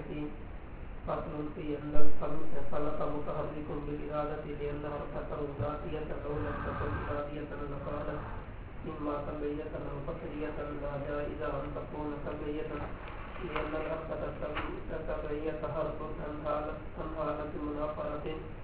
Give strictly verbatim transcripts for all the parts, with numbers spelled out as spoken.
اليقين. فصل في أن الفلك متحرك بالإرادة لأن حركته ذاتية لو لم تكن إرادية لكانت إما سبعية أو قصرية. لا جائز أن تكون سبعية لأن الحركة السبعية حرف عن حالة منافرة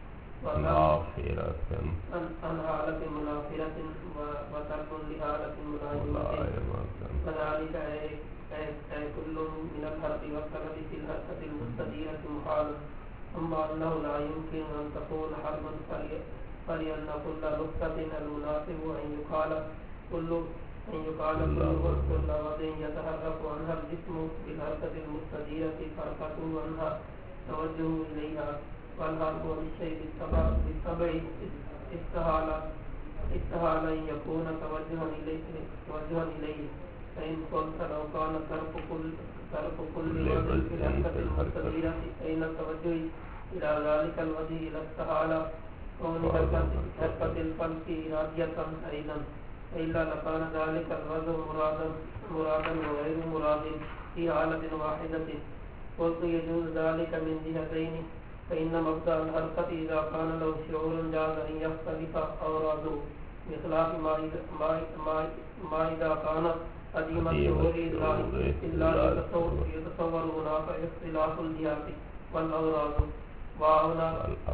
عن حالة منافرة وترك لحالة ملائمة. كذلك أي كل من الحرف والسبب في الحركة المستديرة محال. أما أنه لا يمكن أن تكون حرفا فلأن كل نقطة المناسب أن يقال كل أن يقال كل وضع يتحرك عنها الجسم بالحركة المستديرة حركته عنها توجه إليها. والحرف بالشيء بالطبع استحال استحال أن يكون توجها إليه توجها إليه. فإن قلت لو كان ترك كل ترك كل وضع في الحركة المستديرة أين التوجه إلى ذلك الوجه إلى استحال كون حركة الفلك إرادية أيضا، إلا لكان ذلك الوضع مرادا مرادا وغير مراد في حالة واحدة. قلت يجوز ذلك من جهتين. فإن مبدأ الحركة إذا كان له شعور جاز أن يختلف أوراده بخلاف ما إذا كان قديم الشعور إلا يتصور هناك اختلاف الجهات والأوراد. وهنا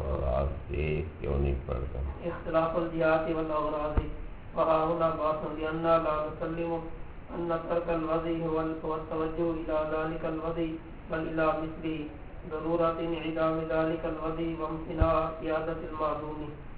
اختلاف الجهات والأوراد وهنا باس لأننا لا نسلم أن ترك الوضع هو التوجه إلى ذلك الوضع بل إلى مثله ضرورة انعدام ذلك الوضع وامتناع قيادة المعلوم.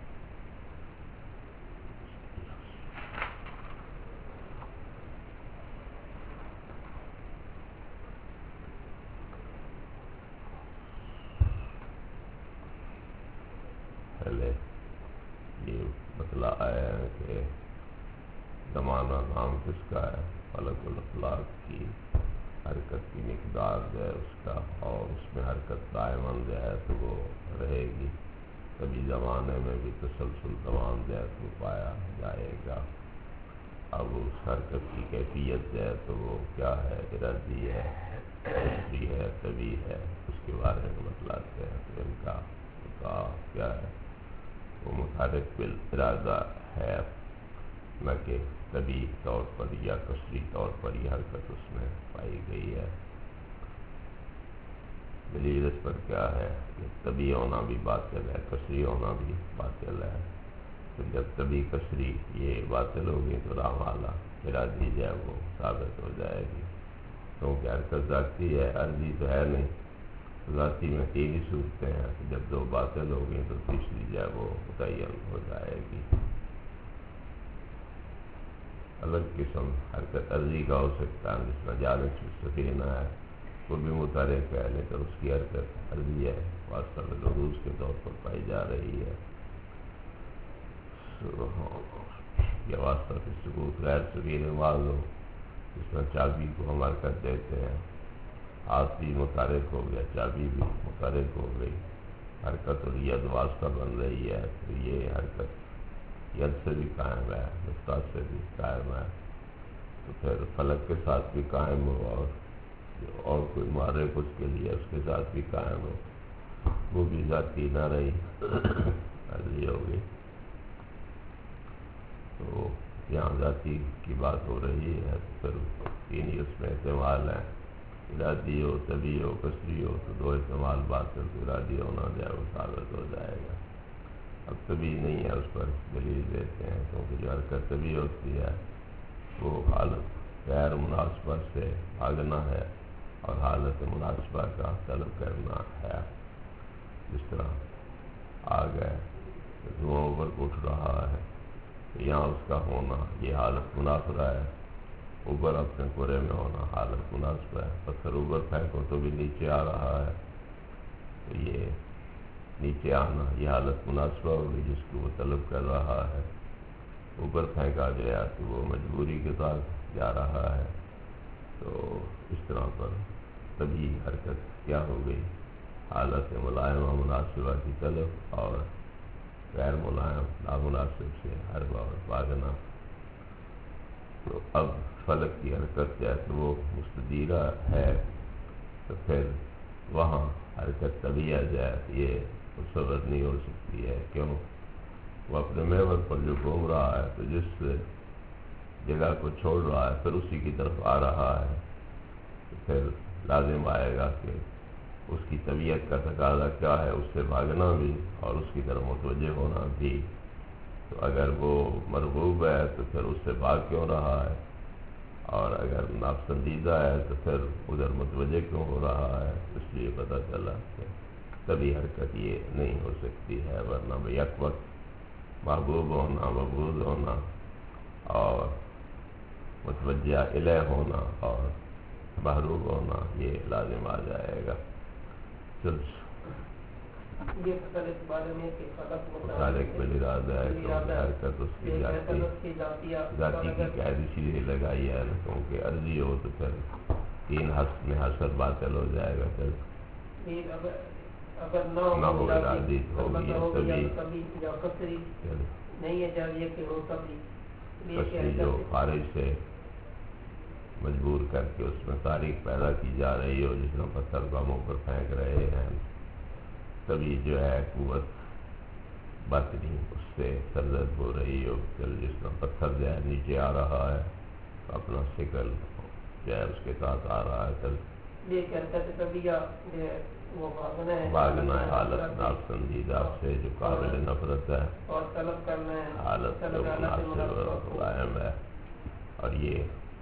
پہلے یہ بتلا آیا ہے کہ زمانہ نام کس کا ہے، فلک الافلاک کی حرکت کی مقدار جو ہے اس کا، اور اس میں حرکت دائماً جو ہے تو وہ رہے گی. کبھی زمانے میں بھی تسلسل تمام جو ہے تو پایا جائے گا. اب اس حرکت کی کیفیت جو ہے تو وہ کیا ہے، ارادی ہے، قصری ہے، طبی ہے، اس کے بارے میں بتلاتے ہیں. تو ان کا کیا ہے، وہ متحرک بالارادہ ہے، نہ کہ طبی طور پر یا قصری طور پر یہ حرکت اس میں پائی گئی ہے. دلیل اس پر کیا ہے کہ طبی ہونا بھی باطل ہے، قصری ہونا بھی باطل ہے. تو جب طبی قصری یہ باطل ہوگی تو رامالا ارادی جو ہے وہ ثابت ہو جائے گی، کیونکہ حرکت ذاتی ہے، عرضی تو ہے نہیں. ذاتی میں تین ہی صورتیں ہیں، جب دو باطل ہوگی تو تیسری جو ہے وہ متعین ہو جائے گی. الگ قسم حرکت عرضی کا ہو سکتا ہے، جس میں جانب سے سفینہ ہے وہ بھی متحرک ہے لیکن اس کی حرکت عرضی ہے، واسطہ العروض کے طور پر پائی جا رہی ہے. یہ واسطہ کی ثبوت غیر سفین معاذ ہو، جس میں چابی کو ہم حرکت دیتے ہیں، ہاتھ بھی متحرک ہو گیا، چابی بھی متحرک ہو گئی، حرکت اور ید واسطہ بن رہی ہے. تو یہ حرکت ید سے بھی قائم ہے، مفتاح سے بھی قائم ہے، تو پھر فلک کے ساتھ بھی قائم ہو اور اور کوئی مارے کچھ کے لیے اس کے ساتھ بھی قائم ہو، وہ بھی ذاتی نہ رہی، عرضی ہوگی. تو یہاں ذاتی کی بات ہو رہی ہے، تو پھر تین ہی اس میں استعمال ہیں، ارادی ہو، طبی ہو، قصری ہو. تو دو استعمال باطل، ارادی ہونا جو ہے وہ ثابت ہو جائے گا. اب طبی نہیں ہے، اس پر دلیل دیتے ہیں، کیونکہ جو حرکت طبی ہوتی ہے وہ حالت غیر مناسبہ سے بھاگنا ہے اور حالت مناسبہ کا طلب کرنا ہے. جس طرح آگ ہے، دھواں اوپر اٹھ رہا ہے، یہاں اس کا ہونا یہ حالت منافرہ ہے. اوپر اپنے پورے میں ہونا حالت مناسبہ ہے. پتھر اوپر پھینکو تو بھی نیچے آ رہا ہے، تو یہ نیچے آنا یہ حالت مناسبہ ہوگی جس کو وہ طلب کر رہا ہے. اوپر پھینکا گیا تو وہ مجبوری کے ساتھ جا رہا ہے. تو اس طرح پر تبھی حرکت کیا ہو گئی، حالت ملائمہ مناسبہ کی طلب اور غیر ملائم نامناسب سے ہر بار بھاگنا. تو اب فلک کی حرکت جو ہے تو وہ مستدیرہ ہے، تو پھر وہاں حرکت طبی آ جائے یہ مصور نہیں ہو سکتی ہے. کیوں؟ وہ اپنے محور پر جو گھوم رہا ہے تو جس جگہ کو چھوڑ رہا ہے پھر اسی کی طرف آ رہا ہے تو پھر لازم آئے گا کہ اس کی طبیعت کا تقاضا کیا ہے، اس سے بھاگنا بھی اور اس کی طرف متوجہ ہونا بھی. تو اگر وہ مرغوب ہے تو پھر اس سے بھاگ کیوں رہا ہے، اور اگر ناپسندیدہ ہے تو پھر ادھر متوجہ کیوں ہو رہا ہے. اس لیے پتہ چلا کہ کبھی حرکت یہ نہیں ہو سکتی ہے، ورنہ بھئی یک وقت محبوب ہونا، مبغوض ہونا اور متوجہ الیہ ہونا اور محروب ہونا یہ لازم آ جائے گا. چل یہ فصل اس بارے میں کہ خلق خالق بل ارادہ ہے کیونکہ حرکت اس کی ذاتی ذاتی کی قید اسی لیے لگائی ہے نا، کیونکہ عرضی ہو تو پھر تین حسب میں حسب باطل ہو جائے گا. پھر اگر نہ ہو ارادی ہوگی کبھی یا کثری نہیں ہے جاویہ کہ ہو کبھی کثری جو خارج سے مجبور کر کے اس میں تاریخ پیدا کی جا رہی ہو، جس میں پتھر کو ہم اوپر پھینک رہے ہیں، تبھی جو ہے قوت باطنی اس سے سرزد ہو رہی ہو. چل جس میں پتھر جو ہے نیچے آ رہا ہے تو اپنا شکل جو ہے اس کے ساتھ آ رہا ہے. چل بھاگنا ہے حالت ناپسندیدہ سے جو قابل نفرت ہے، حالت جو مناسب اور ملائم ہے، اور یہ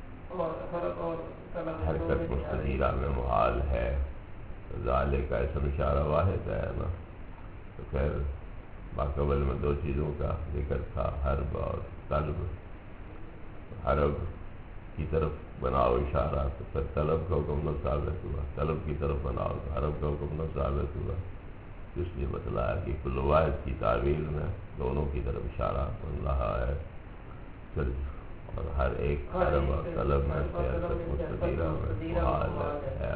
حرکت مستدیرہ میں محال ہے. ذالک کا اسم اشارہ واحد ہے نا. تو خیر باقبل میں دو چیزوں کا ذکر تھا، حرب اور طلب. حرب کی طرف بناؤ اشارہ تو پھر طلب کا حکم نہ ثابت ہوا، طلب کی طرف بناؤ تو حرب کا حکم نہ ثابت ہوا. اس لیے بتلایا کہ کل واحد کی تعبیر میں دونوں کی طرف اشارہ بن رہا ہے. پھر اور ہر ایک حرب اور طلب میں سے حرکت مستدیرہ میں محال ہے.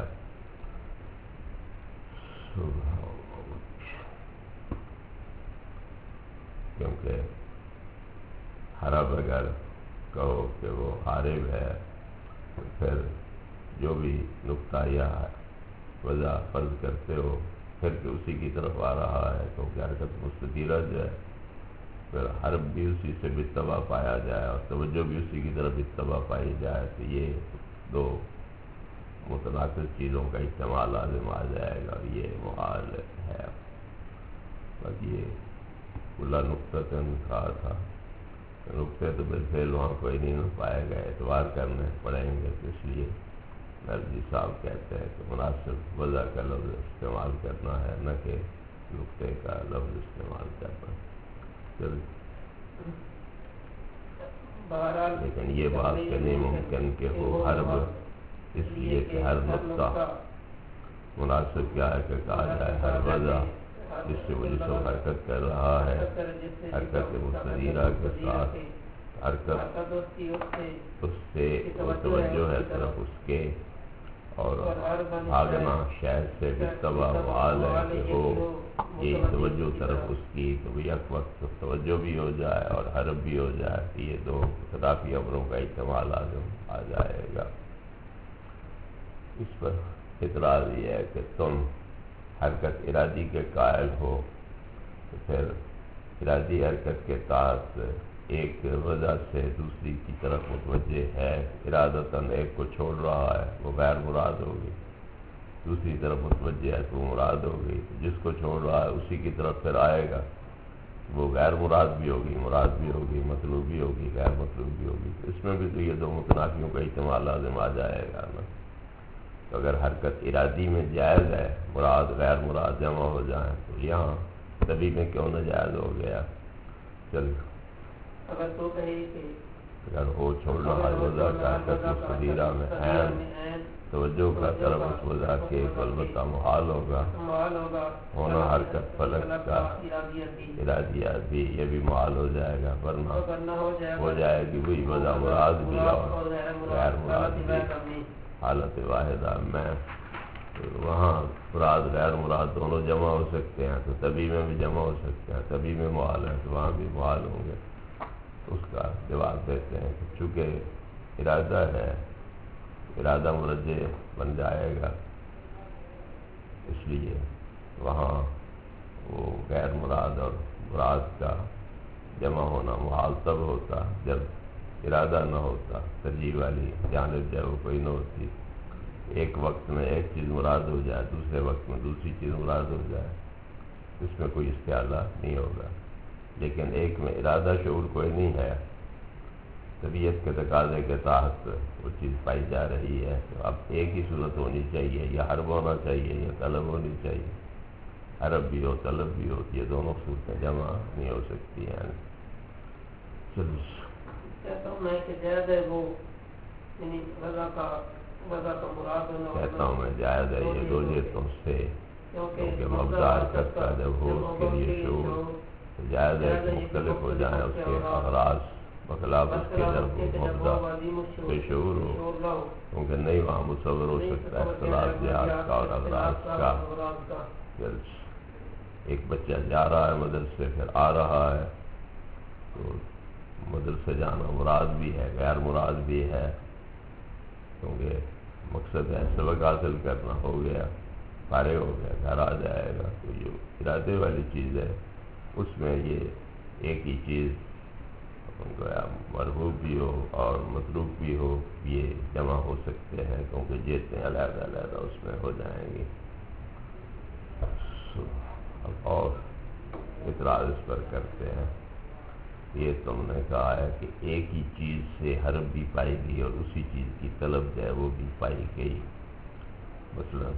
کیونکہ حرب اگر کہو کہ وہ حارب ہے تو پھر جو بھی نقطہ یا وضع فرض کرتے ہو پھر کہ اسی کی طرف آ رہا ہے، کیونکہ حرکت مستدیرہ جو ہے پھر حرب بھی اسی سے باتباع پایا جائے اور توجہ بھی اسی کی طرف باتباع پائی جائے تو یہ دو متناقض چیزوں کا استعمال لازم آ جائے گا، یہ محال ہے. باقی یہ کلا نقطہ تن کہا تھا، نقطے تو بالفعل وہاں کوئی نہیں نہ پائے گا، اعتبار کرنے پڑیں گے. تو اس لیے نرجی صاحب کہتے ہیں کہ مناسب وضع کا لفظ استعمال کرنا ہے، نہ کہ نقطے کا لفظ استعمال کرنا. لیکن یہ بات کہ نہیں ممکن کہ وہ حرب، اس لیے کہ ہر نقطہ مناسب کیا ہے کہ کہا جائے ہر وضع جس سے وہ جسم حرکت کر رہا ہے، حرکت مستدیرہ کے ساتھ حرکت اس سے توجہ ہے طرف اس کے، اور بھاگنا شہر سے باتباع محال ہے کہ ہو یہ توجہ طرف اس کی، تو یک وقت توجہ بھی ہو جائے اور حرب بھی ہو جائے. یہ دو خلافی امروں کا احتمال لازم آ جائے گا. اس پر اعتراض یہ ہے کہ تم حرکت ارادی کے قائل ہو تو پھر ارادی حرکت کے تحت ایک وجہ سے دوسری کی طرف متوجہ ہے، ارادتاً ایک کو چھوڑ رہا ہے وہ غیر مراد ہوگی، دوسری طرف متوجہ ہے تو مراد ہوگی. جس کو چھوڑ رہا ہے اسی کی طرف پھر آئے گا، وہ غیر مراد بھی ہوگی، مراد بھی ہوگی، مطلوب بھی ہوگی، غیر مطلوب بھی ہوگی. اس میں بھی تو یہ دو متنافیوں کا احتمال لازم آ جائے گا نا. تو اگر حرکت ارادی میں جائز ہے مراد غیر مراد جمع ہو جائیں تو یہاں تبھی میں کیوں ناجائز ہو گیا. چل اگر تو کہے کہ اگر ہو چھوڑنا ہر وضع کا حرکت مستدیرہ میں عین توجہ کا طرف اس وضع کے البتہ محال ہوگا، ہونا حرکت فلک کا ارادیات بھی یہ بھی محال ہو جائے گا، ورنہ ہو جائے گی وہی وضع مراد بھی اور غیر مراد بھی حالت واحدہ میں. وہاں مراد غیر مراد دونوں جمع ہو سکتے ہیں تو تبھی میں بھی جمع ہو سکتے ہیں، تبھی میں محال ہے تو وہاں بھی محال ہوں گے. اس کا جواب دیتے ہیں کہ چونکہ ارادہ ہے ارادہ مرجع بن جائے گا، اس لیے وہاں وہ غیر مراد اور مراد کا جمع ہونا محال تب ہوتا جب ارادہ نہ ہوتا، ترجیح والی جانب جو ہے وہ کوئی نہ ہوتی، ایک وقت میں ایک چیز مراد ہو جائے، دوسرے وقت میں دوسری چیز مراد ہو جائے، اس میں کوئی استعلا نہیں ہوگا۔ لیکن ایک میں ارادہ شعور کوئی نہیں ہے، طبیعت کے تقاضے کے تحت وہ چیز پائی جا رہی ہے، تو اب ایک ہی صورت ہونی چاہیے، یا حرب ہونا چاہیے یا طلب ہونی چاہیے، حرب بھی ہو طلب بھی ہو، یہ دونوں صورتیں جمع نہیں ہو سکتی ہیں۔ چلو کہتا ہوں میں کہ جائز ہے وہ یعنی وضع کا وضع کا مراد ہونا، کہتا ہوں میں جائز ہے یہ دو جہتوں سے، کیونکہ مبدا حرکت کا جب ہو اس کے لیے شعور جائز ہے کہ مختلف ہو جائیں، اس کے اغراض بخلاف اس کے جب مبدا بے شعور ہو، کیونکہ نہیں وہاں متصور ہو سکتا اختلاف جہاز کا اور اغراض کا۔ ایک بچہ جا رہا ہے مدرسے، پھر آ رہا ہے، تو مدرسے جانا مراد بھی ہے غیر مراد بھی ہے، کیونکہ مقصد ہے سبق حاصل کرنا، ہو گیا فارغ ہو گیا گھر آ جائے گا، تو جو ارادے والی چیز ہے اس میں یہ ایک ہی چیز مرغوب بھی ہو اور مطلوب بھی ہو، یہ جمع ہو سکتے ہیں، کیونکہ جتنے علیحدہ علیحدہ اس میں ہو جائیں گے۔ اور اعتراض اس پر کرتے ہیں، یہ تم نے کہا ہے کہ ایک ہی چیز سے حرف بھی پائی گئی اور اسی چیز کی طلب جو ہے وہ بھی پائی گئی، مثلا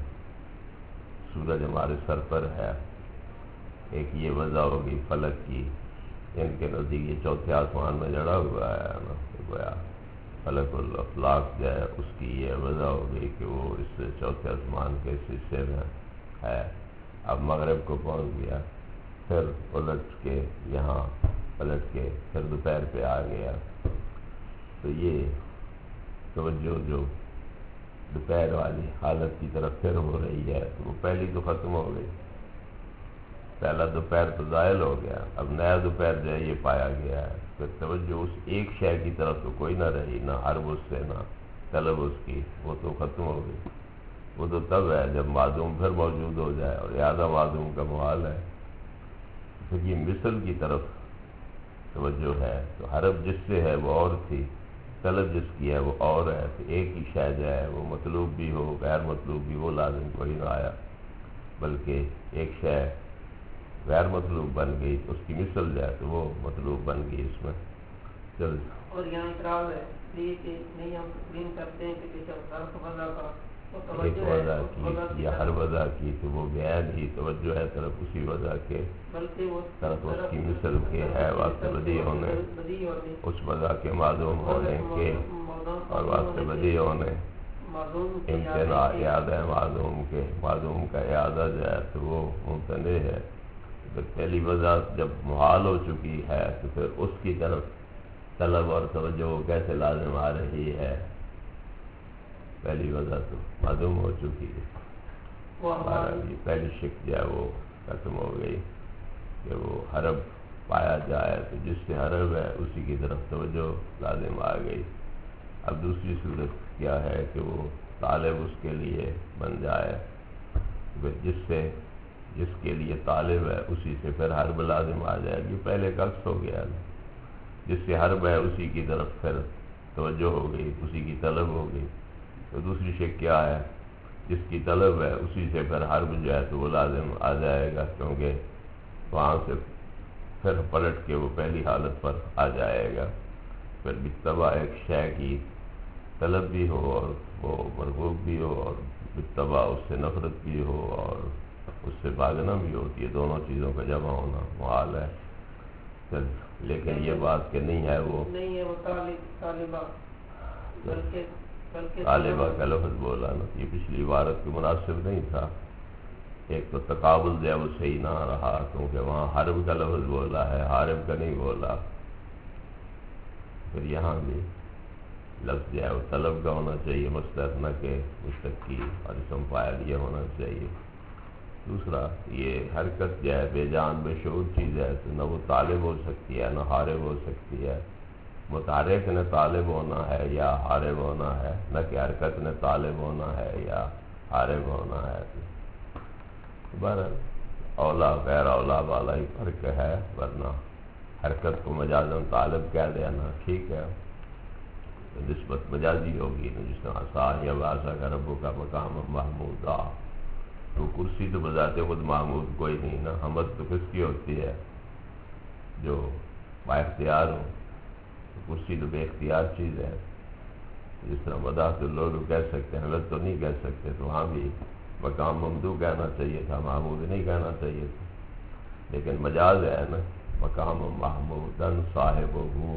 سورج ہمارے سر پر ہے، ایک یہ وضع ہوگی فلک کی، ان کے نزدیک یہ چوتھے آسمان میں جڑا ہوا ہے نا، گویا فلک الافلاق جو ہے اس کی یہ وضع ہو گئی کہ وہ اس چوتھے آسمان کے اس حصے میں ہے، اب مغرب کو پہنچ گیا، پھر پلٹ کے یہاں پلٹ کے پھر دوپہر پہ آ گیا، تو یہ توجہ جو دوپہر والی حالت کی طرف پھر ہو رہی ہے، تو وہ پہلی تو ختم ہو گئی، پہلا دوپہر تو زائل ہو گیا، اب نیا دوپہر جو ہے یہ پایا گیا ہے، پھر توجہ اس ایک شے کی طرف تو کوئی نہ رہی، نہ حرب اس سے نہ طلب اس کی، وہ تو ختم ہو گئی، وہ تو تب ہے جب معدوم پھر موجود ہو جائے، اور اعادہ معدوم کا محال ہے، پھر یہ مثل کی طرف توجہ ہے، تو حرب جس سے ہے وہ اور تھی، طلب جس کی ہے وہ اور ہے، تو ایک ہی شے جو ہے وہ مطلوب بھی ہو غیر مطلوب بھی، وہ لازم کوئی نہ آیا، بلکہ ایک شے غیر مطلوب بن گئی، اس کی مثل جو ہے تو وہ مطلوب بن گئی اس میں۔ چل اور یہاں اعتراض ہے یہ کہ نہیں ہم تقسیم کرتے ہیں کہ کسی حرف وضع کا ایک وضع کی یا ہر وضع کی، تو وہ بیان ہی توجہ ہے طرف اسی وضع کے، بلکہ وہ طرف اس کی مثل کے ہے واسطے بدی ہونے، اس وضع کے معدوم ہونے کے اور واسطے بدی ہونے، امتناع اعادہ معدوم کے، معدوم کا اعادہ جو ہے تو وہ ممتنع ہے، تو پہلی وضع جب محال ہو چکی ہے تو پھر اس کی طرف طلب اور توجہ کیسے لازم آ رہی ہے، پہلی وضع تو معدوم ہو چکی ہے، یہ پہلی شک جو ہے وہ ختم ہو گئی کہ وہ حرب پایا جائے، تو جس سے حرب ہے اسی کی طرف توجہ لازم آ گئی۔ اب دوسری صورت کیا ہے کہ وہ طالب اس کے لیے بن جائے، جس سے جس کے لیے طالب ہے اسی سے پھر حرب لازم آ جائے گی، پہلے کا عکس ہو گیا، جس سے حرب ہے اسی کی طرف پھر توجہ ہو گئی، اسی کی طلب ہو گئی، تو دوسری شک کیا ہے، جس کی طلب ہے اسی سے پھر حرب جو ہے تو وہ لازم آ جائے گا، کیونکہ وہاں سے پھر پلٹ کے وہ پہلی حالت پر آ جائے گا، پھر بالطبع ایک شے کی طلب بھی ہو اور وہ مرغوب بھی ہو، اور بالطبع اس سے نفرت بھی ہو اور اس سے بھاگنا بھی ہوتی ہے، دونوں چیزوں کا جمع ہونا محال ہے، چل لیکن یہ بات کہ نہیں ہے وہ نہیں ہے وہ طالبہ، بلکہ طالبہ کا لفظ بولا نا، یہ پچھلی عبارت کے مناسب نہیں تھا، ایک تو تقابل جو ہے وہ صحیح نہ رہا، کیونکہ وہاں حرب کا لفظ بولا ہے، حارب کا نہیں بولا، پھر یہاں بھی لفظ جو ہے وہ طلب کا ہونا چاہیے، مصدر نہ کہ مشتقی اور اسم فاعل یہ ہونا چاہیے۔ دوسرا یہ حرکت جو ہے بے جان بے شعور چیز ہے، تو نہ وہ طالب ہو سکتی ہے نہ حارب ہو سکتی ہے، متحرک نے طالب ہونا ہے یا حارب ہونا ہے، نہ کہ حرکت نے طالب ہونا ہے یا حارب ہونا ہے، بہرحال اولا غیر اولا والا ہی فرق ہے، ورنہ حرکت کو مجازاً طالب کہہ دینا ٹھیک ہے، نسبت مجازی ہوگی نا، جس طرح آسا یا واسا کا ربوں کا مقام محمود آ، تو کرسی تو بذات خود محمود کوئی نہیں نا، حمد تو کس کی ہوتی ہے؟ جو با اختیار ہو، تو کرسی تو بے اختیار چیز ہے، جس طرح مداح تو لوگ کہہ سکتے ہیں، حمد تو نہیں کہہ سکتے، تو وہاں بھی مقام ممدوح کہنا چاہیے تھا، محمود نہیں کہنا چاہیے تھا، لیکن مجاز ہے نا، مقام محمودن صاحب ہو،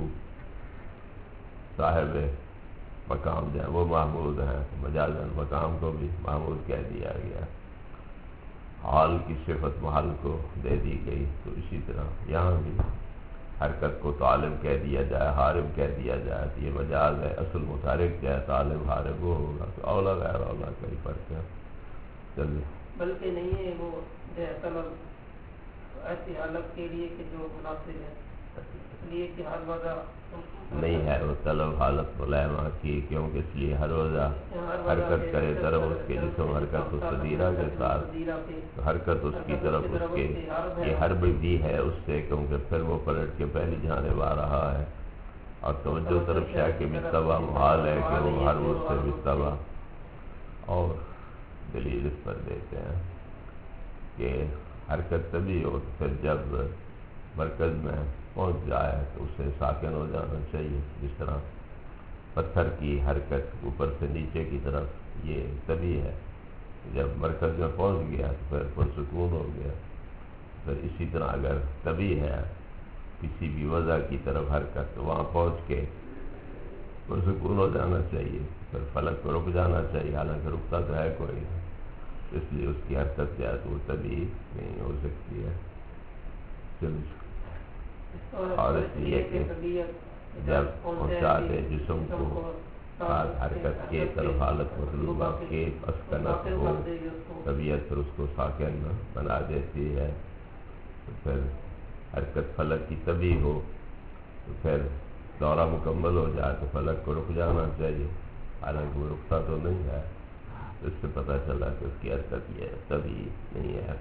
صاحب مقام جو ہے وہ محمود ہیں، مجازن مقام کو بھی محمود کہہ دیا گیا، حال کی صفت محل کو دے دی گئی، تو اسی طرح یہاں بھی حرکت کو طالب کہہ دیا جائے، حارب کہہ دیا جائے تو یہ مجاز ہے، اصل متحرک کیا ہے، طالب حارب وہ ہوگا، تو اولا غیر اولا کا ہی فرق ہے۔ چلیے بلکہ نہیں ہے وہ جو ہے طلب ایسی حالت کے لیے کہ جو مناسب ہے، اس لیے کہ ہر وجہ نہیں ہے وہ طلب حالت ملائمہ کی، کیونکہ اس لیے ہر وجہ حرکت کرے طرف اس کے جسم حرکت مستدیرہ کے ساتھ، تو حرکت اس کی طرف اس کے یہ حرب بھی ہے اس سے، کیونکہ پھر وہ پلٹ کے پہلی جانب آ رہا ہے، اور توجہ طرف شاہ کے بتبا محال ہے کہ وہ حرب اس سے بتبا، اور دلیل اس پر دیتے ہیں کہ حرکت تبھی ہو پھر جب مرکز میں پہنچ جائے تو اسے ساکن ہو جانا چاہیے، جس طرح پتھر کی حرکت اوپر سے نیچے کی طرف یہ تبھی ہے، جب مرکز میں پہنچ گیا تو پھر پرسکون ہو گیا، پھر اسی طرح اگر تبھی ہے کسی بھی وضع کی طرف حرکت تو وہاں پہنچ کے پرسکون ہو جانا چاہیے، پھر فلک کو رک جانا چاہیے، حالانکہ رکتا تو ہے کوئی نہیں، اس لیے اس کی حرکت جو ہے تو وہ تبھی نہیں ہو سکتی ہے۔ چلیے اور اس لیے کہ جب پہنچا دے جسم کو حرکت کے طرف حالت مطلوبہ کے اسکنت ہو، طبیعت پھر اس کو ساکن بنا دیتی ہے، تو پھر حرکت فلک کی تبھی ہو تو پھر دورہ مکمل ہو جائے تو فلک کو رک جانا چاہیے، حالانکہ وہ رکتا تو نہیں ہے، اس سے پتہ چلا کہ اس کی حرکت یہ تبھی نہیں ہے۔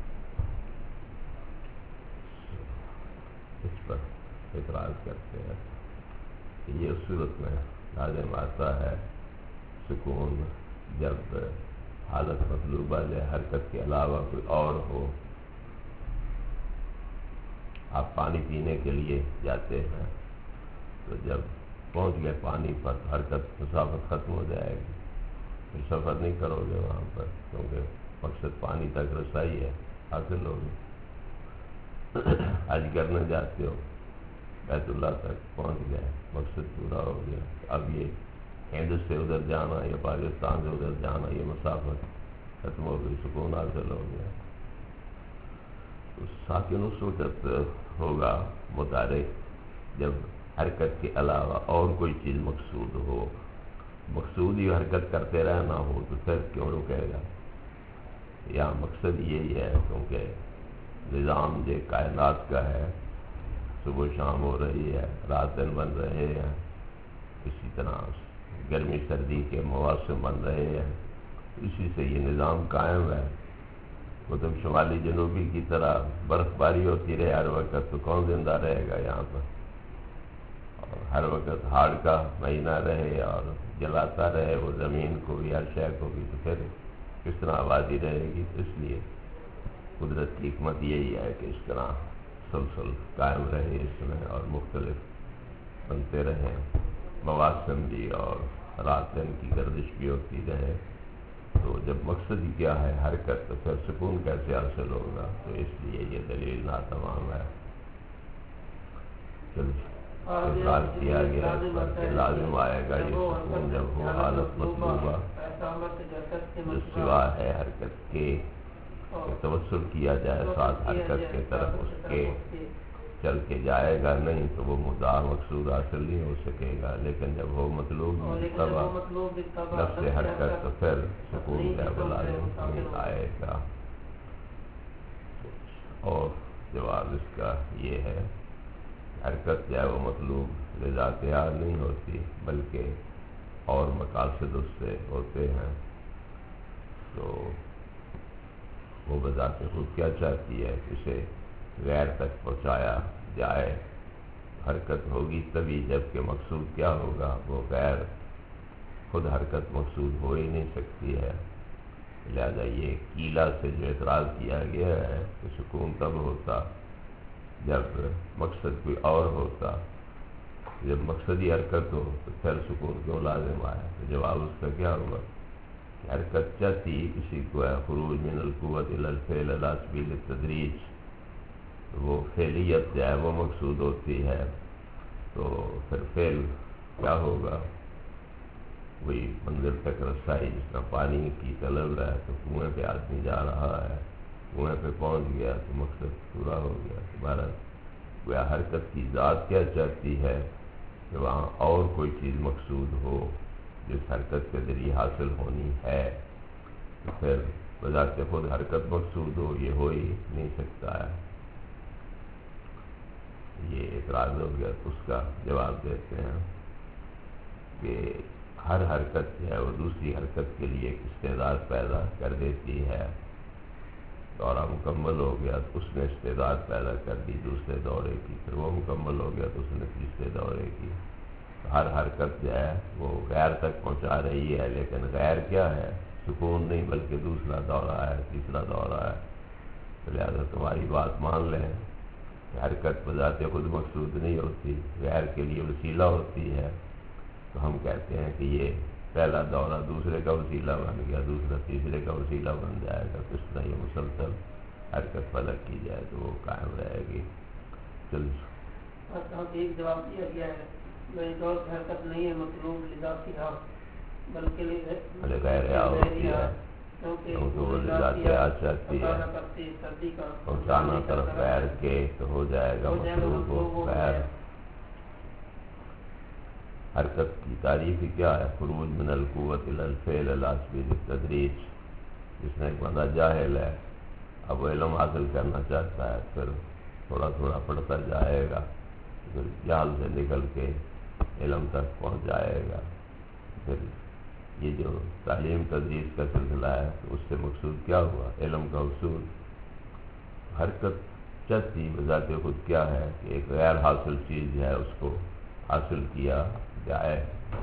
اس پر اعتراض کرتے ہیں کہ یہ اس صورت میں لازم آتا ہے سکون جب حالت مطلوبہ ہے، حرکت کے علاوہ کوئی اور ہو، آپ پانی پینے کے لیے جاتے ہیں تو جب پہنچ گئے پانی پر حرکت مسافت ختم ہو جائے گی، پھر سفر نہیں کرو گے وہاں پر، کیونکہ مقصد پانی تک رسائی ہے، حاصل ہوگی۔ حج کرنے جاتے ہو، بیت اللہ تک پہنچ گئے، مقصد پورا ہو گیا، اب یہ ہند سے ادھر جانا یا پاکستان سے ادھر جانا یہ مسافت ختم ہو گئی، سکون حاصل ہو گیا۔ تو ساکن اس وقت ہوگا متحرک جب حرکت کے علاوہ اور کوئی چیز مقصود ہو، مقصود ہی حرکت کرتے رہنا ہو تو پھر کیوں رکے گا؟ یہاں مقصد یہی ہے، کیونکہ نظام جو کائنات کا ہے، صبح شام ہو رہی ہے، رات دن بن رہے ہیں، اسی طرح گرمی سردی کے مواسم بن رہے ہیں، اسی سے یہ نظام قائم ہے۔ قطب شمالی جنوبی کی طرح برف باری ہوتی رہے ہر وقت تو کون زندہ رہے گا یہاں پر، اور ہر وقت ہاڑ کا مہینہ رہے اور جلاتا رہے وہ زمین کو بھی ہر شے کو بھی، تو پھر کس طرح آبادی رہے گی؟ اس لیے قدرت کی حکمت یہی ہے کہ اس طرح سلسل قائم رہے اس میں، اور مختلف بنتے رہیں، مواسم بھی اور رات دن کی گردش بھی ہوتی رہے، تو جب مقصد ہی کیا ہے حرکت تو پھر سکون کیسے حاصل ہوگا؟ تو اس لیے یہ دلیل ناتمام ہے۔ چلیے اقرار کیا گیا اس پر کہ لازم آئے گا یہ سکون جب ہو حالت مطلوبہ جو سوا ہے حرکت کے، کہ توسل کیا جائے ساتھ حرکت کے طرف اس کے، چل کے جائے گا نہیں تو وہ مدعا مقصود حاصل نہیں ہو سکے گا، لیکن جب وہ مطلوب مطلبہ نفس حرکت تو پھر سکون کا لازم نہیں آئے گا۔ اور جواب اس کا یہ ہے حرکت جو ہے وہ مطلوب لذاتیار نہیں ہوتی، بلکہ اور مقاصد اس سے ہوتے ہیں، تو وہ بذات خود کیا چاہتی ہے کہ اسے غیر تک پہنچایا جائے. حرکت ہوگی تبھی، جب کہ مقصود کیا ہوگا؟ وہ غیر. خود حرکت مقصود ہو ہی نہیں سکتی ہے. لہذا یہ کیلا سے جو اعتراض کیا گیا ہے کہ سکون تب ہوتا جب مقصد کوئی اور ہوتا. جب مقصدی حرکت ہو تو پھر سکون کیوں لازم آیا؟ تو جواب اس کا کیا ہوگا کہ حرکت چاہتی کسی کو ہے خروج من القوت الی الفعل علی سبیل التدریج، وہ فعلیت جو ہے وہ مقصود ہوتی ہے. تو پھر فعل کیا ہوگا؟ وہی منزل تک رسائی. جس طرح پانی کی طلب ہے تو کنویں پہ آدمی جا رہا ہے، کنویں پہ پہنچ گیا تو مقصد پورا ہو گیا. تمہارا گویا حرکت کی ذات کیا چاہتی ہے کہ وہاں اور کوئی چیز مقصود ہو جس حرکت کے ذریعے حاصل ہونی ہے. تو پھر بذات خود حرکت مقصود ہو، یہ ہو ہی نہیں سکتا ہے. یہ اعتراض ہو گیا. تو اس کا جواب دیتے ہیں کہ ہر حرکت جو ہے وہ دوسری حرکت کے لیے ایک استعداد پیدا کر دیتی ہے. دورہ مکمل ہو گیا تو اس نے استعداد پیدا کر دی دوسرے دورے کی، پھر وہ مکمل ہو گیا تو اس نے تیسرے دورے کی. ہر حرکت جو ہے وہ غیر تک پہنچا رہی ہے، لیکن غیر کیا ہے؟ سکون نہیں، بلکہ دوسرا دورہ ہے، تیسرا دورہ ہے. تو لہٰذا تمہاری بات مان لیں کہ حرکت بذات خود مقصود نہیں ہوتی، غیر کے لیے وسیلہ ہوتی ہے. تو ہم کہتے ہیں کہ یہ پہلا دورہ دوسرے کا وسیلہ بن گیا، دوسرا تیسرے کا وسیلہ بن جائے گا. تو اس طرح یہ مسلسل حرکت فلک کی جائے تو وہ قائم رہے گی. چلیے ایک جواب دیا گیا ہے میری دور کی حرکت نہیں ہے مطلوب لذاتی ہاں بلکہ غیر ہوتی ہے کیونکہ وہ لذاتی آ چاہتی ہے. پہنچانا طرف غیر کے تو ہو جائے گا مطلوب و غیر. حرکت کی تعریف ہی کیا ہے؟ خروج من القوت الی الفعل علی سبیل التدریج. جس میں ایک بندہ جاہل ہے، اب وہ علم حاصل کرنا چاہتا ہے، پھر تھوڑا تھوڑا پڑھتا جائے گا، پھر جہل سے نکل کے علم تک پہنچ جائے گا. پھر یہ جو تعلیم تدریس کا سلسلہ ہے تو اس سے مقصود کیا ہوا؟ علم کا حصول. حرکت چاہتی بذات خود کیا ہے کہ ایک غیر حاصل چیز ہے اس کو حاصل کیا جائے.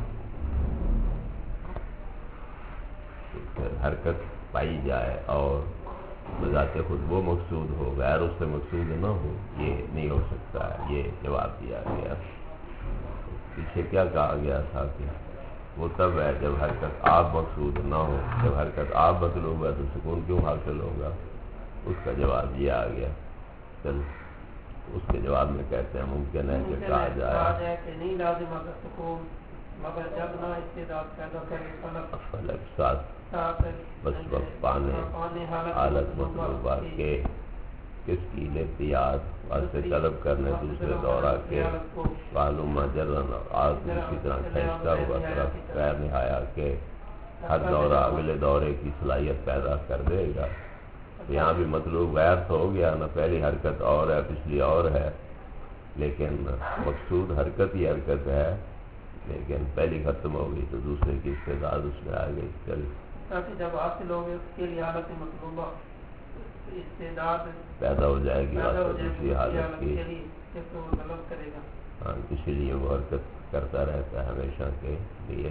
پھر حرکت پائی جائے اور بذات خود وہ مقصود ہو، غیر اس سے مقصود نہ ہو، یہ نہیں ہو سکتا ہے. یہ جواب دیا گیا. پیچھے کیا کہا گیا تھا کہ وہ تب ہے جب حرکت آپ مقصود نہ ہو. جب حرکت آپ مطلوب ہے تو سکون کیوں حاصل ہوگا؟ اس کا جواب یہ آ گیا. چل اس کے جواب میں کہتے ہیں ممکن ہے کہ کہا جائے کہ نہیں لازم اگر سکون مگر جب نہ استعداد پیدا کرے فلک ساتھ بس وقت پانے حالت مطلوبہ کے کس کی لیتیات واسطے طلب کرنے دوسرے دورہ کے معلومہ جرن آج اسی طرح کھینچتا ہوا طرف غیر نہایا کہ ہر دورہ اگلے دورے کی صلاحیت پیدا کر دے گا. یہاں بھی مطلوب غیر تو ہو گیا نا، پہلی حرکت اور ہے پچھلی اور ہے، لیکن مقصود حرکت ہی حرکت ہے، لیکن پہلی ختم ہو گئی تو دوسرے کی استعداد اس میں آ گئی. چل تاکہ جب حاصل ہوگی اس کے لیے حالت مطلوبہ استعداد پیدا ہو جائے گی دوسری حالت کی. کرے گا. ہاں اسی لیے وہ حرکت کرتا رہتا ہے ہمیشہ کے لیے.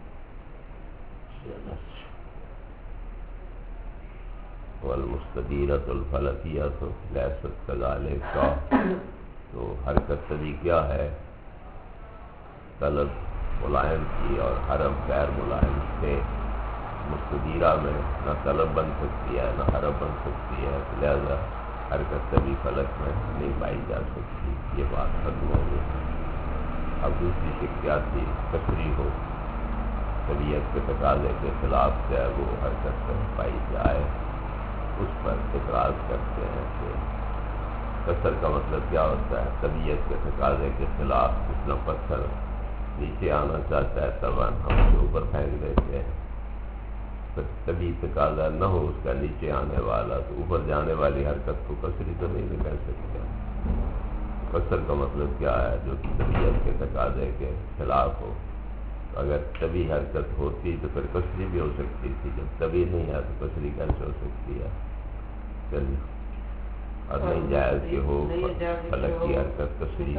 والمستدیرۃ الفلکیۃ لیست کذالک. تو حرکت تبھی کیا ہے؟ طلب ملائم کی اور حرف غیر ملائم سے. مستدیرہ میں نہ طلب بن سکتی ہے نہ حرف بن سکتی ہے، لہذا حرکت تبھی فلک میں نہیں پائی جا سکتی. یہ بات ختم ہو گئی. اب دوسری شک کیا تھی؟ کثری ہو، طبیعت کے تقاضے کے خلاف سے وہ حرکت پائی جائے. اس پر اعتراض کرتے ہیں کہ کثر کا مطلب کیا ہوتا ہے؟ طبیعت کے تقاضے کے خلاف. جس طرح پتھر نیچے آنا چاہتا ہے تب ہم اسے اوپر پھینک دیتے ہیں. طبی تقاضا نہ ہو اس کا نیچے آنے والا تو اوپر جانے والی حرکت کو کثری تو نہیں کہہ سکتے. کثر کا مطلب کیا ہے؟ جو کہ طبیعت کے تقاضے کے خلاف ہو. اگر طبی حرکت ہوتی تو پھر کثری بھی ہو سکتی تھی، جب طبی نہیں ہے تو کثری کیسے ہو سکتی ہے؟ چلیے اور نہیں جائز کہ ہو فلک کی حرکت تصریح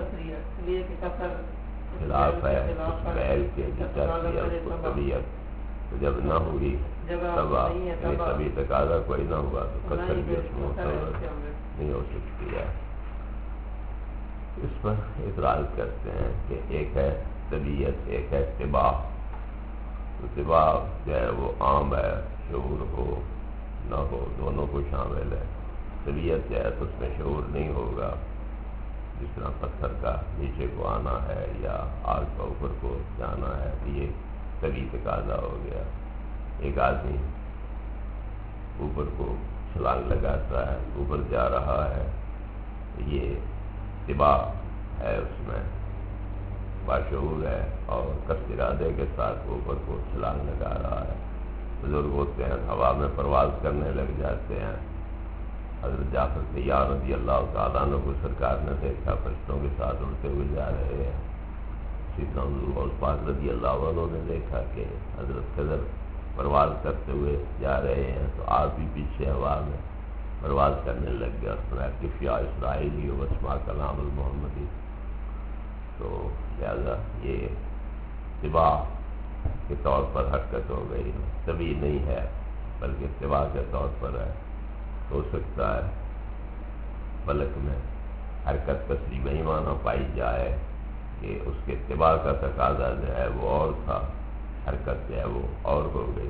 خلاف ہے اس بیل کے جیسا اس کو طبیعت تو جب نہ ہوئی تب یعنی طبی تقاضا کوئی نہ ہوا تو کثر بھی اس میں نہیں ہو سکتی ہے. اس پر اعتراض کرتے ہیں کہ ایک ہے طبیعت ایک ہے طباع. تو طباع جو ہے وہ عام ہے، شعور ہو نہ ہو دونوں کو شامل ہے. طبیعت جو ہے تو اس میں شعور نہیں ہوگا، جس طرح پتھر کا نیچے کو آنا ہے یا آگ کا اوپر کو جانا ہے، یہ طبی تقاضا ہو گیا. ایک آدمی اوپر کو چھلانگ لگاتا ہے، اوپر جا رہا ہے، یہ طباع ہے، اس میں باشعور ہے اور قصد ارادے کے ساتھ اوپر کو چھلانگ لگا رہا ہے. بزرگ ہوتے ہیں ہوا میں پرواز کرنے لگ جاتے ہیں. حضرت جعفر طیار رضی اللہ تعالیٰ عنہ کو سرکار نے دیکھا فرشتوں کے ساتھ اڑتے ہوئے جا رہے ہیں. اسی طرح حضور غوث پاک رضی اللہ عنہ نے دیکھا کہ حضرت خضر پرواز کرتے ہوئے جا رہے ہیں تو آپ بھی پیچھے ہوا میں پرواز کرنے لگ گیا. سنا کہ فیا اسرائیلی و اسما کلام المحمدی. تو لہذا یہ طباع کے طور پر حرکت ہو گئی، طبی نہیں ہے بلکہ طباع کے طور پر ہے. ہو سکتا ہے فلک میں حرکت تصریح میں معنی پائی جائے کہ اس کے طباع کا تقاضا جو ہے وہ اور تھا، حرکت جو ہے وہ اور ہو گئی.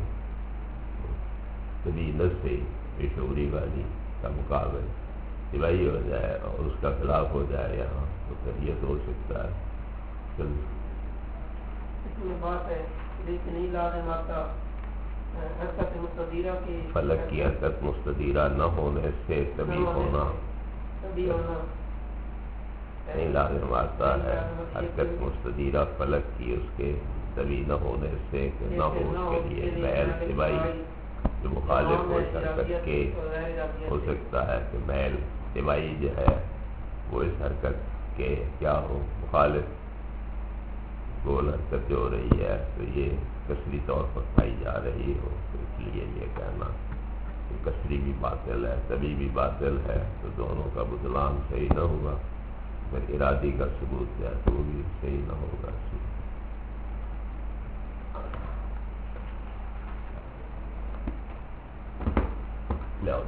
طبی نفسی بشعوری والی کا مقابل طبعی ہو جائے اور اس کا خلاف ہو جائے یہاں تو پھر یہ تو ہو سکتا ہے. چل اس میں بات ہے لیکن نہیں لازم آتا حرکت مستدیرہ کی فلک کی حرکت مستدیرہ نہ ہونے سے طبی ہونا طبی ہونا نہیں لازم آتا ہے. حرکت مستدیرہ فلک کی اس کے طبی نہ ہونے سے کہ نہ ہو اس کے لیے میل طبعی جو مخالف ہو حرکت کے. ہو سکتا ہے کہ میل طبعی جو ہے وہ اس حرکت کے کیا ہو مخالف گول حرکت جو ہو رہی ہے تو یہ کثری طور پر پائی جا رہی ہو. تو اس لیے یہ کہنا کہ کثری بھی باطل ہے طبی بھی باطل ہے تو دونوں کا بطلان صحیح نہ ہوگا. پھر ارادی کا ثبوت ہے تو وہ بھی صحیح نہ ہوگا. لے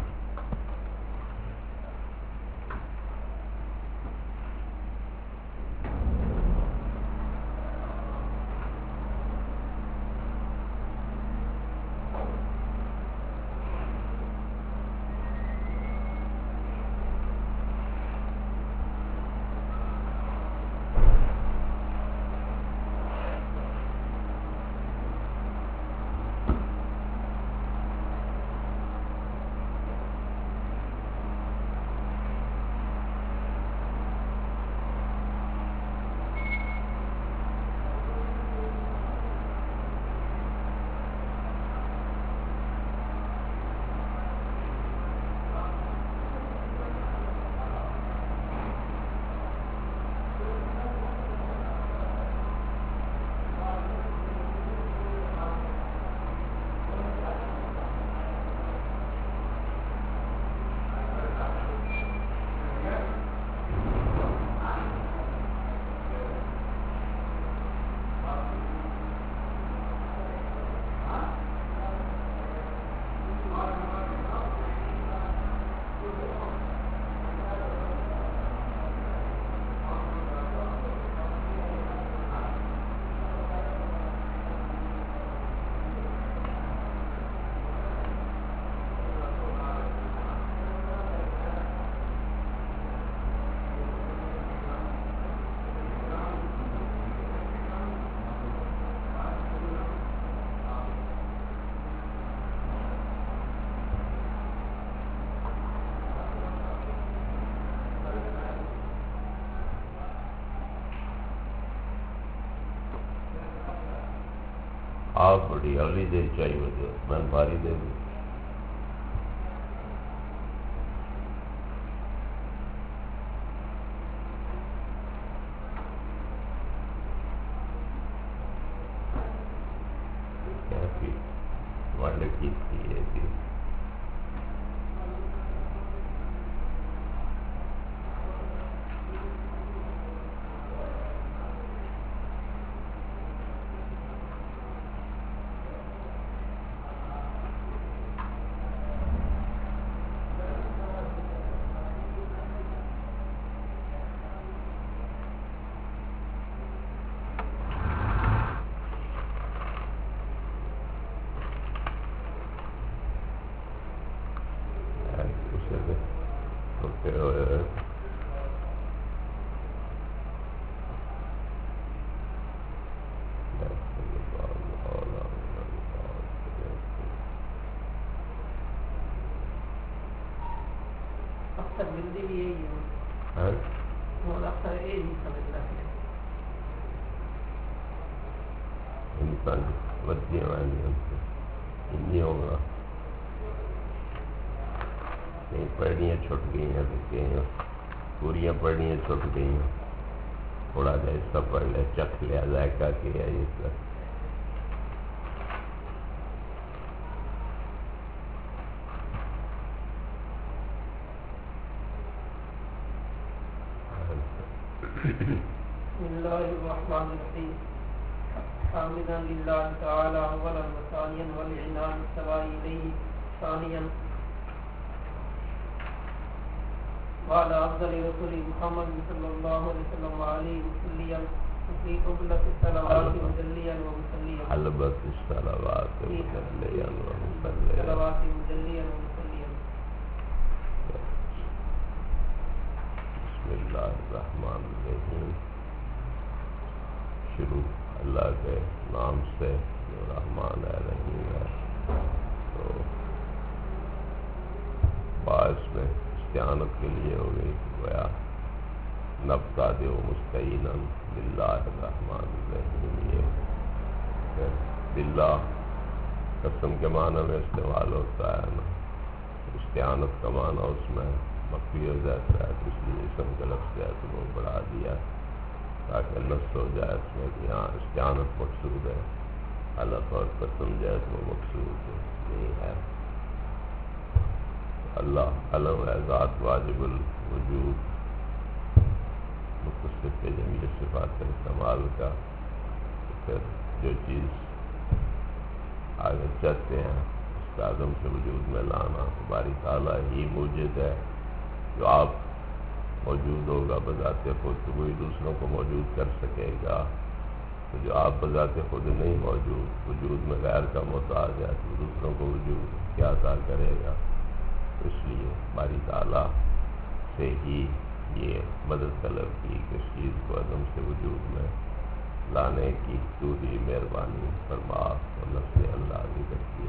آپ بڑی اگلی دیر چاہیے مجھے میں باری دے دوں. کیا تھی تمہارے کی تھی یہ تھی سر ملتی بھی یہی ہے وہ اکثر یہ نہیں سمجھتا ہے انسان ودی والی نہیں ہوگا کہیں پڑھنیاں چھٹ گئی ہیں تو کہیں پوریاں پڑھنیاں چھٹ گئی ہیں تھوڑا سا حصہ پڑھ لے چکھ لیا ذائقہ کیا یہ سب بسم اللہ الرحمن الرحیم حامداً للہ تعالی اولا و ثانیا والعنان السوائی الیہ ثانیا وعلى افضل رسول محمد صلی اللہ علیہ وسلم وعلیہ وسلم وفی قبلۃ الصلوات مجلیا ومسلیا حلبت الصلوات مجلیا ومسلیا صلوات مجلیا ومسلیا بسم اللہ الرحمن الرحیم شروع اللہ کے نام سے جو رحمان ہے رحیم ہے تو باعث میں استعانت کے لیے ہو گئی گویا نبتا دے مستعینا باللہ الرحمن الرحیم یہ باللہ قسم کے معنی میں استعمال ہوتا ہے نا استعانت کا معنی اس میں مخفی ہو جاتا ہے اس لیے اسم کا لفظ ہے تو وہ بڑھا دیا تاکہ نص ہو جائے اس میں کہ ہاں استعانت مقصود ہے اللہ طور پر سمجھائے تو وہ مقصود نہیں ہے اللہ علم ہے ذات واجب الوجود متصف کے جمیع صفات کمال کا پھر جو چیز آگے چاہتے ہیں اس کا عدم سے وجود میں لانا باری تعالیٰ ہی موجود ہے جو آپ موجود ہوگا بذات خود تو وہی دوسروں کو موجود کر سکے گا تو جو آپ بذات خود نہیں موجود وجود میں غیر کا محتاج ہے تو دوسروں کو وجود کیا عطا کرے گا اس لیے باری تعالیٰ سے ہی یہ مدد طلب کی کہ اس چیز کو عدم سے وجود میں لانے کی تو ہی مہربانی فرما اور نفس اللہ ذکر کیا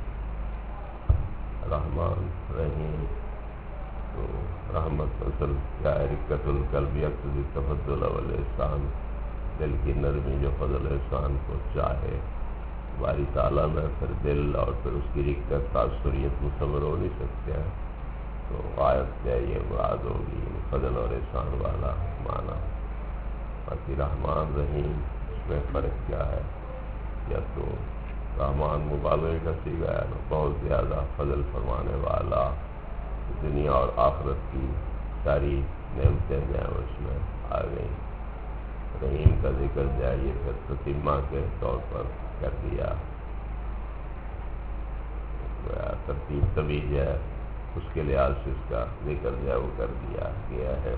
رحمان رحیم تو رحمت اصل کیا ہے رقت القلب یقتضی التفضل والاحسان دل کی نرمی جو فضل احسان کو چاہے باری تعالیٰ میں پھر دل اور پھر اس کی رقت تاثریت مصور ہو نہیں سکتے ہیں تو آیت سے یہ مراد ہوگی فضل اور احسان والا معنی باقی رحمان رحیم اس میں فرق کیا ہے یا تو رحمان مبالغے کا صیغہ ہے بہت زیادہ فضل فرمانے والا دنیا اور آخرت کی ساری نعمتیں جو ہیں اس میں آ گئیں رحیم کا ذکر جائے پھر تتمہ کے طور پر کر دیا ترتیب طبی جو ہے اس کے لحاظ سے اس کا ذکر جو ہے وہ کر دیا گیا ہے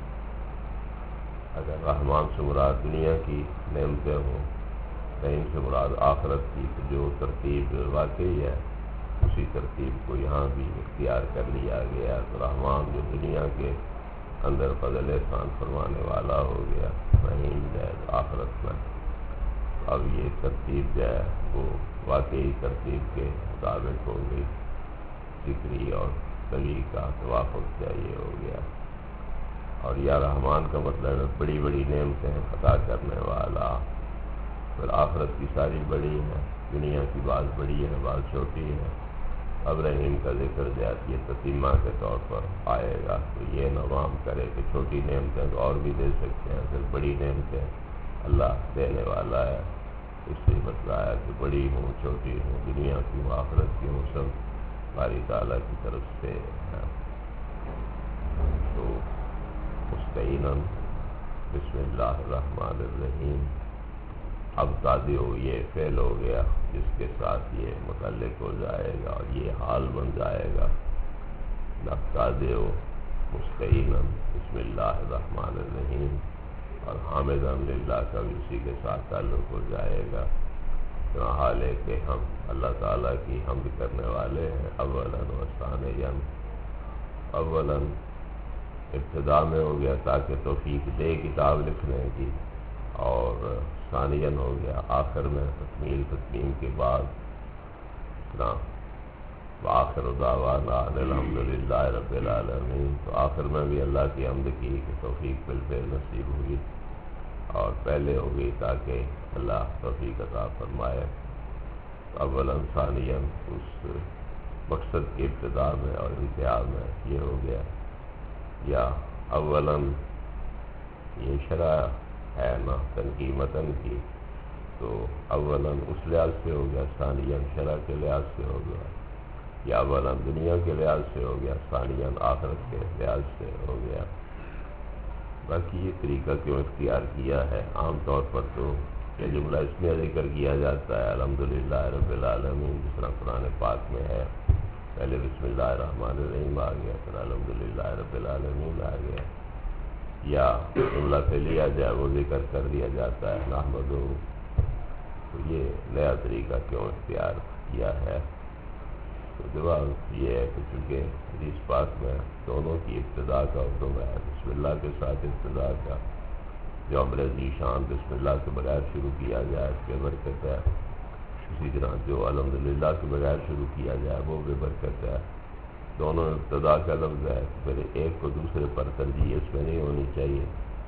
اگر رحمان سے مراد دنیا کی نعمتیں ہوں رحیم سے مراد آخرت کی تو جو ترتیب واقعی ہے اسی ترتیب کو یہاں بھی اختیار کر لیا گیا تو رحمان جو دنیا کے اندر فضل احسان فرمانے والا ہو گیا رحیم جو ہے آخرت میں اب یہ ترتیب جو ہے وہ واقعی ترتیب کے مطابق ہو گئی ذکری اور طویل کا توافق چاہیے ہو گیا اور یا رحمان کا مطلب ہے بڑی بڑی نعمتیں عطا کرنے والا پھر آخرت کی ساری بڑی ہیں دنیا کی بات بڑی ہے بات چھوٹی ہے اب رحیم کا ذکر جاتی ہے تتیمہ کے طور پر آئے گا تو یہ نوام کرے کہ چھوٹی نعمتیں تو اور بھی دے سکتے ہیں پھر بڑی نعمتیں اللہ دینے والا ہے اس لیے بتلایا کہ بڑی ہوں چھوٹی ہوں دنیا کی ہوں آخرت کی ہوں سب باری تعالیٰ کی طرف سے ہے تو مستعیناً بسم اللہ الرحمن الرحیم اب تادیو یہ فعل ہو گیا جس کے ساتھ یہ متعلق ہو جائے گا اور یہ حال بن جائے گا اب تادیو مستعیناً بسم اللہ الرحمن الرحیم اور حامداً للہ کا بھی اسی کے ساتھ تعلق ہو جائے گا جہاں حال ہے کہ ہم اللہ تعالیٰ کی حمد کرنے والے ہیں اولاً و ثانیاً اولاً ابتدا میں ہو گیا تاکہ توفیق دے کتاب لکھنے کی اور ثانیاً ہو گیا آخر میں تکمیل تسلیم کے بعد نا وآخر دعوانا ان الحمد للہ رب العالمین. تو آخر میں بھی اللہ کی حمد کی کہ توفیق بالفعل نصیب ہوئی اور پہلے ہو گئی تاکہ اللہ توفیق عطا فرمائے. اولاً ثانیاً اس مقصد کی ابتدا میں اور انتہا میں یہ ہو گیا، یا اولاً یہ شرح ہے نا تنقی متن کی، تو اولاً اس لحاظ سے ہو گیا، ثانیاً شرح کے لحاظ سے ہو گیا، یا اولاً دنیا کے لحاظ سے ہو گیا، ثانیاً آخرت کے لحاظ سے ہو گیا. باقی یہ طریقہ کیوں اختیار کیا ہے؟ عام طور پر تو یہ جملہ اس میں ذکر کیا جاتا ہے الحمدللہ رب العالمین، جس طرح قرآن پاک میں ہے، پہلے بسم اللہ الرحمن الرحیم آ گیا، پھر الحمدللہ رب العالمین آ گیا، یا جملہ پہ لیا جائے وہ ذکر کر دیا جاتا ہے نحمدہ. تو یہ نیا طریقہ کیوں اختیار کیا ہے؟ تو جواب یہ ہے کہ چونکہ حدیث پاک میں دونوں کی ابتدا کا حکم ہے، بسم اللہ کے ساتھ ابتدا کا، جو امر ذیشان بسم اللہ کے بغیر شروع کیا جائے اس پہ برکت ہے، اسی طرح جو الحمدللہ کے بغیر شروع کیا جائے وہ بھی برکت ہے. دونوں ابتدا کا لفظ ہے، پھر ایک کو دوسرے پر ترجیح اس میں نہیں ہونی چاہیے.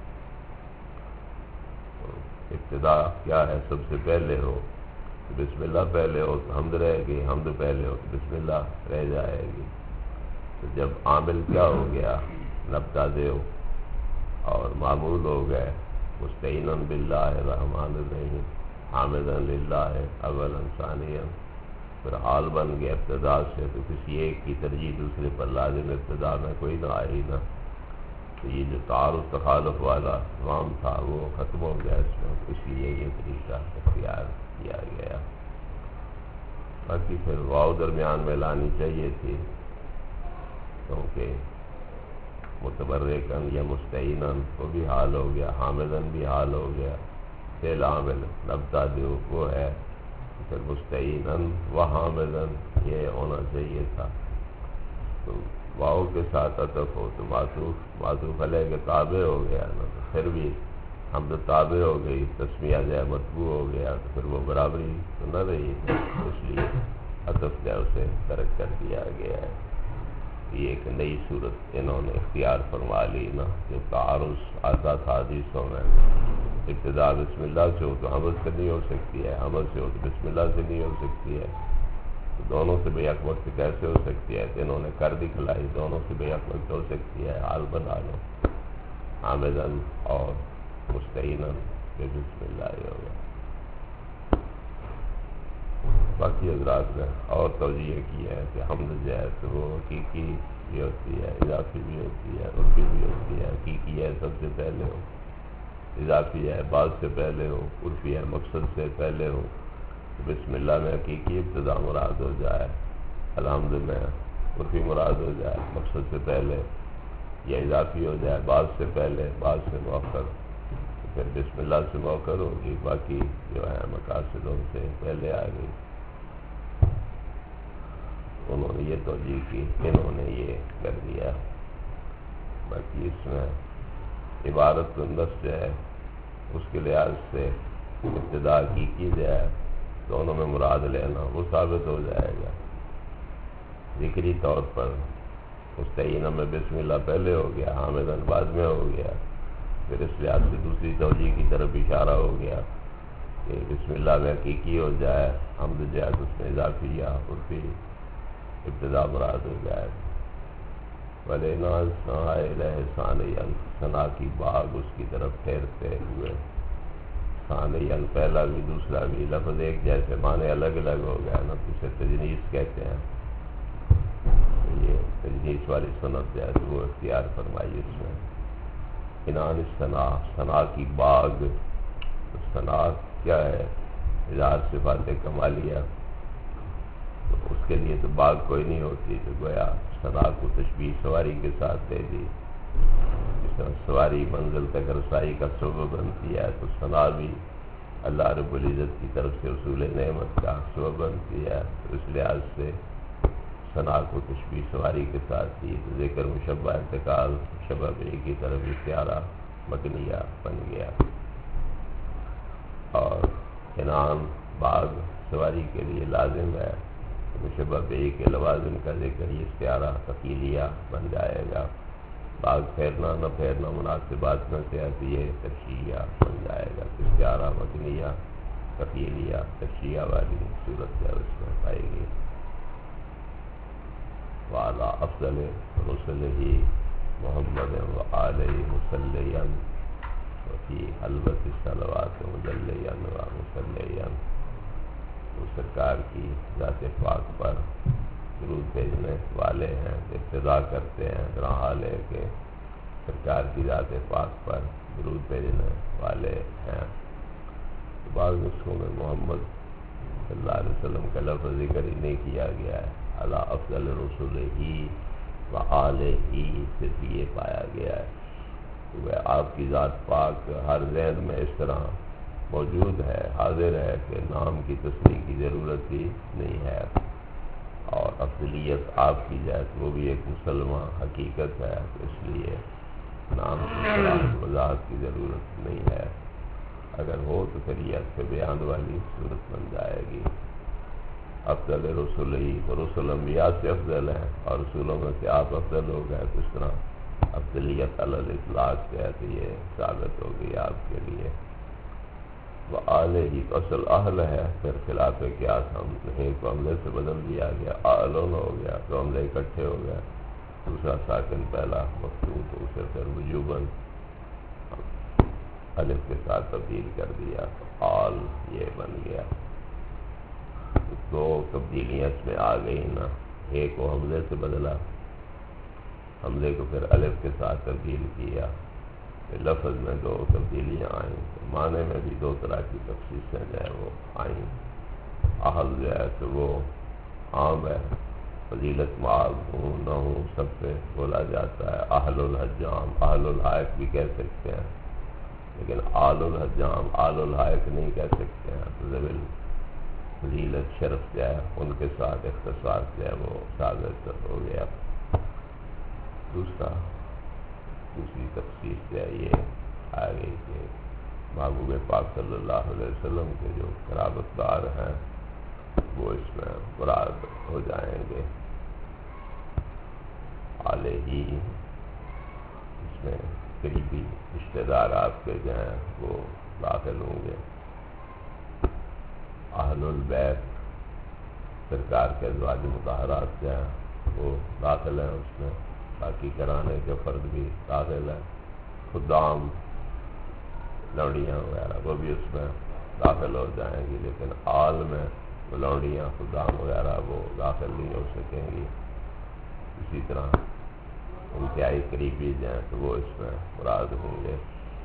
ابتدا کیا ہے؟ سب سے پہلے ہو تو بسم اللہ پہلے ہو تو حمد رہے گی، حمد پہلے ہو تو بسم اللہ رہ جائے گی. تو جب عامل کیا ہو گیا؟ مبتدئ ہو، اور معمول ہو گئے مستعیناً باللہ الرحمن الرحیم، حامداً للہ اولاً ثانیاً، پھر حال بن گیا ابتدا سے، تو کسی ایک کی ترجیح دوسرے پر لازم ابتدا میں کوئی نہ آئی نا. تو یہ جو تعارض تخالف والا نظام تھا وہ ختم ہو گیا اس میں، اس لیے یہ طریقہ اختیار کیا گیا. باقی پھر واو درمیان میں لانی چاہیے تھی، کیونکہ متبرکن یا مستعینن وہ بھی حال ہو گیا، حامدن بھی حال ہو گیا، فعل عامل مبتدئ وہ ہے، پھر مستعینن و حامدن یہ ہونا چاہیے تھا. تو واو کے ساتھ عطف ہو تو معطوف معطوف علیہ کے تابع ہو گیا نا، تو پھر بھی حمد تابع ہو گئی، تسمیہ جائے مطبوع ہو گیا، تو پھر وہ برابری تو نہ رہی، اس لیے عطف جو اسے ترک کر دیا گیا ہے. یہ ایک نئی صورت انہوں نے اختیار فرما لی نا. جو تعارض آتا تھا حدیثوں میں، ابتدا بسم اللہ سے ہو تو حمد سے نہیں ہو سکتی ہے، حمد سے ہو تو بسم اللہ سے نہیں ہو سکتی ہے، تو دونوں سے بے یک وقت کیسے ہو سکتی ہے؟ تو انہوں نے کر دکھلائی، دونوں سے بے یک وقت ہو سکتی ہے. حال بنا لو حامدن اور مستعینن پہ بسم اللہ ہوگا. باقی حضرات نے اور توجیہ کی ہے کہ حمد جو ہے تو وہ حقیقی بھی ہوتی ہے، اضافی بھی ہوتی ہے، عرفی بھی ہوتی ہے. حقیقی ہے سب سے پہلے ہو، اضافی ہے بعد سے پہلے ہو، عرفی ہے مقصد سے پہلے ہو. بسم اللہ میں حقیقی ابتدا مراد ہو جائے، الحمد میں عرفی مراد ہو جائے مقصد سے پہلے، یا اضافی ہو جائے بعد سے پہلے بعد سے مؤخر، تو پھر بسم اللہ سے مؤخر ہوگی، باقی جو ہے مقاصدوں سے پہلے آ گئی. انہوں نے یہ توجیہ کی، انہوں نے یہ کر دیا. باقی اس میں عبارت النفس جو ہے اس کے لحاظ سے ابتدا کی کی جائے دونوں میں مراد لینا وہ ثابت ہو جائے گا. ذکری طور پر مستعینہ میں بسم اللہ پہلے ہو گیا، حامدن بعد میں ہو گیا، پھر اس لحاظ سے دوسری توجیہ کی طرف اشارہ ہو گیا کہ بسم اللہ میں حقیقی ہو جائے، حمد جائے تو اس میں اضافی یا عرفی ابتدا مراد ہو جائے. وَلِنَا سَائِلَ ثَانِيًا، ثنا کی باغ اس کی طرف پھیرتے ہوئے. ثانیاً پہلا بھی دوسرا بھی لفظ ایک جیسے، معنی الگ الگ ہو گیا نا، تو اسے تجنیس کہتے ہیں. یہ تجنیس والی سنت جو ہے تو وہ اختیار فرمائی اس میں. عنان ثنا، ثنا کی باغ. ثنا کیا ہے؟ اظہار صفات کمالیہ، تو اس کے لیے تو باغ کوئی نہیں ہوتی، تو گویا ثنا کو تشبیہ سواری کے ساتھ دے دی. جس طرح سواری منزل تک رسائی کا سبب بنتی ہے، تو ثنا بھی اللہ رب العزت کی طرف سے حصول نعمت کا سبب بنتی ہے. تو اس لحاظ سے ثنا کو تشبیہ سواری کے ساتھ دی، تو ذکر مشبہ انتقال شبہ بے کی طرف استعارہ مکنیہ بن گیا. اور عنان باغ سواری کے لیے لازم ہے، مشبہ بہی کے لوازم کا ذکر یہ استعارہ تفیلیہ بن جائے گا. باغ پھیرنا نہ پھیرنا مناسبات میں سے آتی ہے تشریعہ بن جائے گا. استعارہ مکنیہ تفیلیہ تشریعہ والی صورت ہے اس میں پائے گی. وعلی افضل رسلہ محمد و آلہ مسلیاً وفی حلوت الصلوات مجلیاً و مسلیاً. وہ سرکار کی ذات پاک پر درود بھیجنے والے ہیں. ابتدا کرتے ہیں ذرا حال ہے کہ سرکار کی ذات پاک پر درود بھیجنے والے ہیں. بعض نسخوں میں محمد صلی اللہ علیہ وسلم کا لفظ ذکر ہی نہیں کیا گیا ہے. علی افضل رسولہ و آلہ صرف یہ پایا گیا ہے. وہ آپ کی ذات پاک ہر ذہن میں اس طرح موجود ہے، حاضر ہے کہ نام کی تصریح کی ضرورت ہی نہیں ہے. اور افضلیت آپ کی جائے تو وہ بھی ایک مسلمہ حقیقت ہے، اس لیے نام کی وضاحت کی ضرورت نہیں ہے. اگر ہو تو پھر یہ اس کے بیان والی صورت بن جائے گی. افضل رسول ہی تو رسول انبیاء سے افضل ہیں اور رسولوں میں سے آپ افضل ہو گئے، تو اس طرح افضلیت علی الاطلاق ہے تو یہ ثابت ہوگی آپ کے لیے. وہ آلہ ہی تو اصل اہل ہے، پھر خلاف قیاس ہم ایک حملے سے بدل دیا گیا، آلون ہو گیا تو حملے اکٹھے ہو گئے. دوسرا ساکن پہلا مفتوح تو اسے پھر وجوباً الف کے ساتھ تبدیل کر دیا تو آل یہ بن گیا. دو تبدیلیاں اس میں آ گئی نا، ایک کو حملے سے بدلا، حملے کو پھر الف کے ساتھ تبدیل کیا. لفظ میں دو تبدیلیاں آئیں، معنی میں بھی دو طرح کی تخصیصیں جو ہے وہ آئیں. اہل جو ہے تو وہ عام ہے، فضیلت معاذ ہوں نہ ہوں سب پہ بولا جاتا ہے. اہل الحجام اہل الحائق بھی کہہ سکتے ہیں، لیکن آل الحجام آل الحائق نہیں کہہ سکتے ہیں. تو ذویل فضیلت شرف جو ہے ان کے ساتھ اختصاص جو ہے وہ ثابت ہو گیا. دوسرا دوسری تخصیص جو ہے یہ آ گئی کہ محبوب پاک صلی اللہ علیہ وسلم کے جو قرابت دار ہیں وہ اس میں مراد ہو جائیں گے. آلہ ہی اس میں قریبی رشتہ دار آپ کے جو ہیں وہ داخل ہوں گے. اہل البیت سرکار کے ازواج مطہرات جو ہیں وہ داخل ہیں اس میں. باقی کرانے کے فرد بھی داخل ہیں. خدام لوڑیاں وغیرہ وہ بھی اس میں داخل ہو جائیں گی، لیکن آل میں وہ لوڑیاں خدام وغیرہ وہ داخل نہیں ہو سکیں گی. اسی طرح انتہائی قریبی جو ہیں تو وہ اس میں مراد ہوں گے.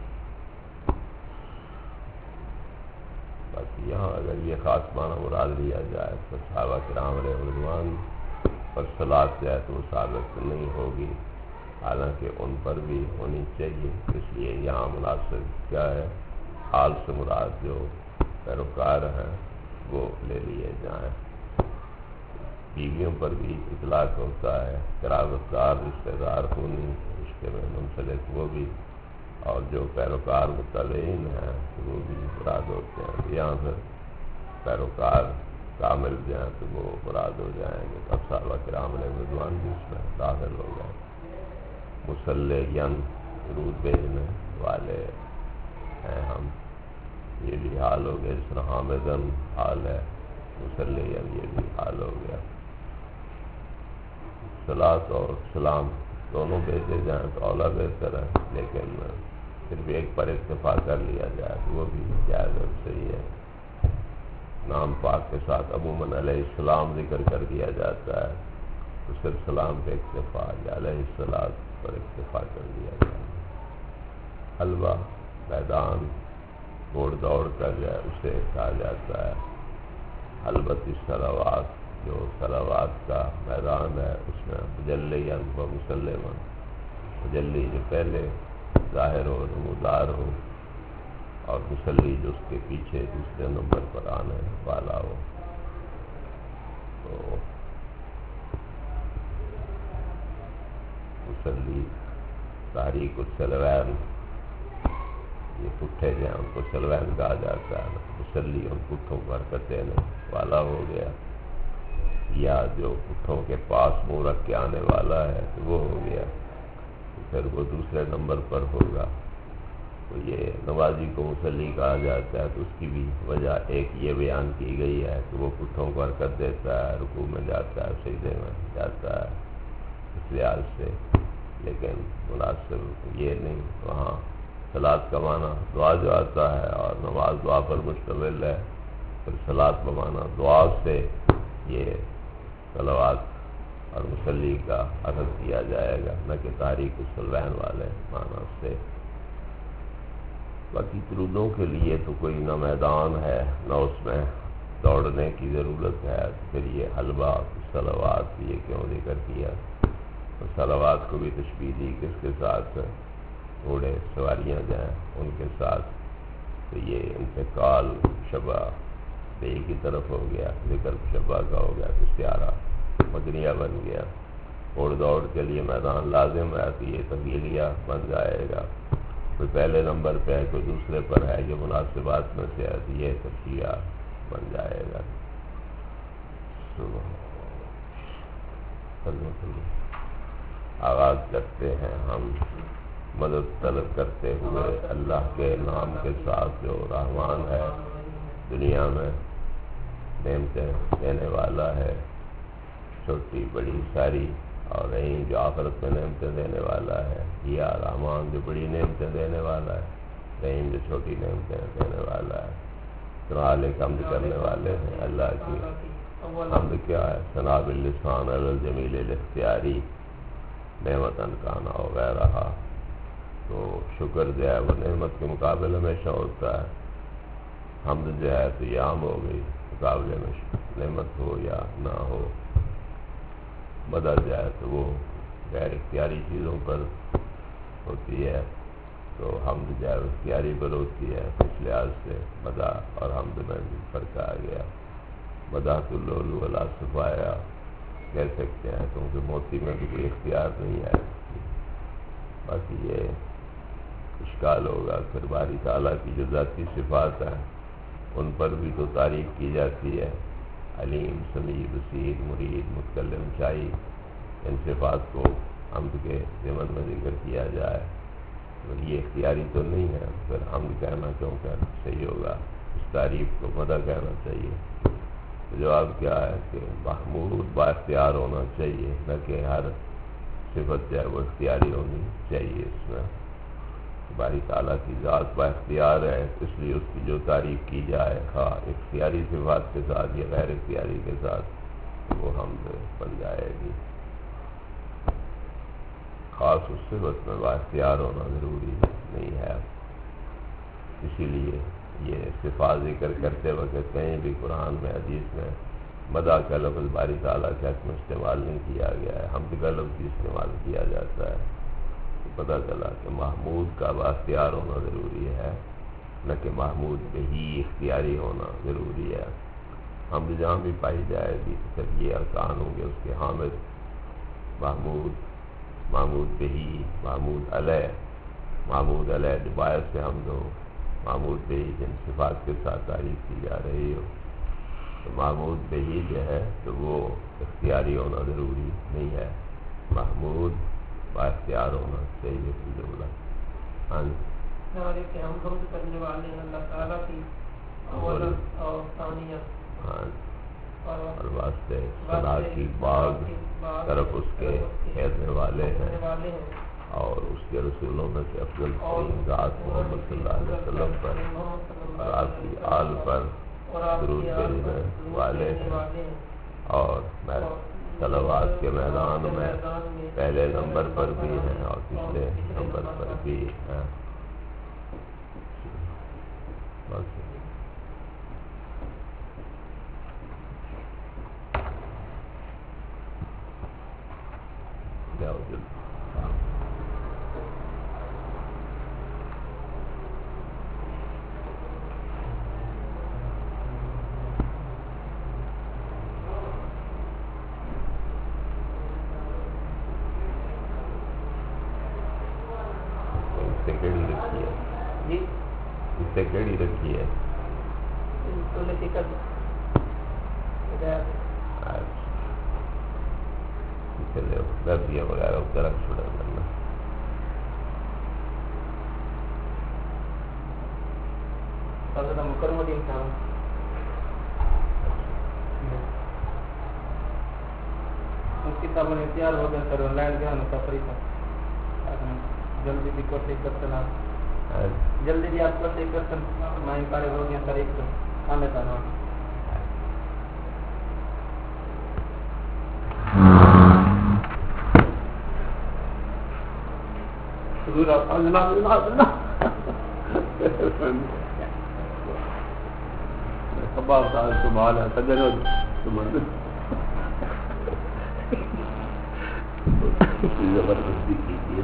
باقی یہاں اگر یہ خاص معنی مراد لیا جائے تو صحابہ کرام علیہ رضوان پر صلاۃ جو ہے تو وہ ثابت نہیں ہوگی، حالانکہ ان پر بھی ہونی چاہیے. اس لیے یہاں مناسب کیا ہے، آل سے مراد جو پیروکار ہیں وہ لے لیے جائیں. بیویوں پر بھی اطلاق ہوتا ہے، قرابت دار رشتہ دار ہونی رشتے میں منسلک وہ بھی، اور جو پیروکار متبعین ہیں وہ بھی مراد ہوتے ہیں. یہاں پر پیروکار کامل جو ہیں تو وہ مراد ہو جائیں گے. اب صحابہ کرام علیہ رضوان بھی اس میں داخل ہو گئے. مسلحین درود بھیجنے والے ہیں ہم، یہ بھی حال ہو گیا. جس طرح حامدن حال ہے، مسلحین یہ بھی حال ہو گیا. صلاۃ اور سلام دونوں بھیجے جائیں تو اولا بہتر ہے، لیکن صرف ایک پر اکتفا کر لیا جائے تو وہ بھی جائز اور صحیح ہے. نام پاک کے ساتھ عموماً علیہ السلام ذکر کر دیا جاتا ہے تو صرف سلام پہ اکتفا یا علیہ السلام پر اکتفا کر دیا جائے. حلوہ میدان دوڑ دوڑ کر جائے اسے کہا جاتا ہے. حلوت الصلوات جو صلوات کا میدان ہے اس میں مجلیاً و مسلماً، مجلی جو پہلے ظاہر ہو نمودار ہو اور مسلی جو اس کے پیچھے دوسرے نمبر پر آنے والا ہو. تو مسلی تحریک السلوین، یہ پٹھے جو ہیں ان کو سلوین کہا جاتا ہے. مسلی ان پٹھوں پر کٹنے والا ہو گیا. یا جو پٹھوں کے پاس منہ رکھ کے آنے والا ہے تو وہ ہو گیا، پھر وہ دوسرے نمبر پر ہوگا۔ تو یہ نمازی کو مصلی کہا جاتا ہے، تو اس کی بھی وجہ ایک یہ بیان کی گئی ہے کہ وہ پٹھوں کو حرکت دیتا ہے، رکوع میں جاتا ہے، سجدے میں جاتا ہے، اس لحاظ سے۔ لیکن مناسب یہ نہیں، وہاں صلاۃ کا معنی دعا جو آتا ہے، اور نماز دعا پر مشتمل ہے، پھر صلاۃ کا معنی دعا سے یہ صلوات اور مصلی کا عرض کیا جائے گا، نہ کہ تحریک الصلوین والے معنی سے۔ باقی درودوں کے لیے تو کوئی نہ میدان ہے، نہ اس میں دوڑنے کی ضرورت ہے، پھر یہ حلوہ صلوات یہ کیوں ذکر کیا؟ تو صلوات کو بھی تشبیہ دی کس کے ساتھ؟ گھوڑے سواریاں جائیں ان کے ساتھ، تو یہ انتقال شبہ بے کی طرف ہو گیا، ذکر شبہ کا ہو گیا، تو سیارہ مدنیہ بن گیا۔ اڑ دوڑ کے لیے میدان لازم ہے تو یہ تبدیلیہ بن جائے گا، کوئی پہلے نمبر پہ ہے کوئی دوسرے پر ہے، یہ مناسبات میں سے ہے تو یہ تشریح بن جائے گا۔ آغاز کرتے ہیں ہم مدد طلب کرتے ہوئے اللہ کے نام کے ساتھ جو رحمان ہے، دنیا میں نعمتیں دینے والا ہے، چھوٹی بڑی ساری، اور رحیم جو آخرت میں نعمتیں دینے والا ہے، یا رحمان جو بڑی نعمتیں دینے والا ہے، رحیم جو چھوٹی نعمتیں دینے والا ہے۔ سنال حمد کرنے والے ہیں اللہ کی۔ حمد کیا ہے؟ ثنا باللسان علی الجمیل الاختیاری نعمتن کانا وغیرہ۔ تو شکر جو ہے وہ نعمت کے مقابل ہمیشہ ہوتا ہے، حمد جو ہے تو یہ عام ہو گئی، مقابلے میں نعمت ہو یا نہ ہو۔ مدد جو ہے تو وہ غیر اختیاری چیزوں پر ہوتی ہے، تو حمد جو ہے اختیاری پر ہوتی ہے، اس لحاظ سے مدح اور حمد میں بھی فرق آ گیا۔ مدحت اللؤلؤ ولا صفایا کہہ سکتے ہیں کیونکہ موتی میں بھی کوئی اختیار نہیں ہے۔ باقی یہ اشکال ہوگا پھر باری تعالیٰ کی جو ذاتی صفات ہیں ان پر بھی تو تعریف کی جاتی ہے، علیم، سمیع، بصیر، مرید، متکلم، شاہی، ان صفات کو حمد کے ضمن میں ذکر کیا جائے، یہ اختیاری تو نہیں ہے، پھر حمد کہنا کیوں کر صحیح ہوگا، اس تعریف کو مدح کہنا چاہیے۔ جواب کیا ہے کہ محمود با اختیار ہونا چاہیے، نہ کہ ہر صفت جو ہے وہ اختیاری ہونی چاہیے۔ اس میں باری تعالیٰ کی ذات با اختیار ہے، اس لیے اس کی جو تعریف کی جائے خواہ اختیاری صفات کے ساتھ یا غیر اختیاری کے ساتھ وہ حمد بن جائے گی۔ خاص اس صفت میں با اختیار ہونا ضروری نہیں ہے، اسی لیے یہ صفات ذکر کرتے وقت کہیں بھی قرآن میں حدیث میں مدح کا لفظ باری تعالیٰ کے حق میں استعمال نہیں کیا گیا ہے، حمد کا لفظ بھی استعمال کیا جاتا ہے۔ تو پتہ چلا کہ محمود کا با اختیار ہونا ضروری ہے، نہ کہ محمود پہ ہی اختیاری ہونا ضروری ہے۔ حمد جہاں بھی پائی جائے گی تو پھر یہ ارکان ہوں گے اس کے حامد، محمود، محمود پہ ہی، محمود علیہ، محمود علیہ جو باعث سے حمد ہو، محمود پہ ہی جن صفات کے ساتھ تعریف کی جا رہی ہو، تو محمود پہ ہی جو ہے تو وہ اختیاری ہونا ضروری نہیں ہے، محمود با اختیار ہونا چاہیے فی جملہ۔ ہاں ہمارے کہ ہم حمد کرنے والے ہیں اللہ تعالیٰ کی اول اور ثانیہ، ہاں، اور واسطے ثنا کی باغ طرف اس کے پھیرنے والے ہیں، اور اس کے رسولوں میں سے افضل ترین ذات محمد صلی اللہ علیہ وسلم پر اور آپ کی آل پر درود بھیجنے والے ہیں، اور میں صلوات کے میدان میں پہلے نمبر پر بھی ہیں اور پچھلے نمبر پر بھی ہیں۔ بس کیا ہو جلد کیڑی رکھی ہے جی اس سے کیڑی رکھی ہے؟ تو لے کے کل اچھا چلے گردیاں وغیرہ اس طرح چھوڑا کرنا. مکرمہ دین صاحب اس کتاب میں تیار ہو گیا سر آن لائن گیا نا سفری تھا جلدی بھی کوشش کرتے نا جلدی بھی آپ کوشش کرتے میں پارے ہو گیا سر ایک آنے تھا نا کباب سال سنبھال ہے سجن زبردستی کی تھی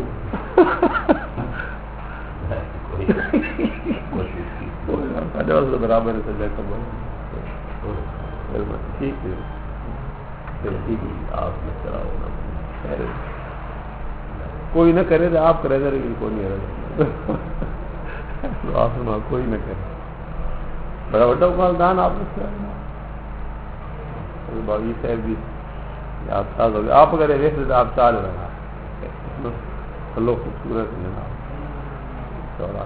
برابر سجا کباب ٹھیک ہے آپ نے چلاؤ کوئی نہ کرے تو آپ کرے گا لیکن کوئی نہیں آپ سنا کوئی نہ کرے بڑا بڑا مالدان آپ نے باغی صاحب بھی آپ ساتھ ہو گئے آپ اگر ویسے تو آپ چال رہے لو خوبصورت لینا چوڑا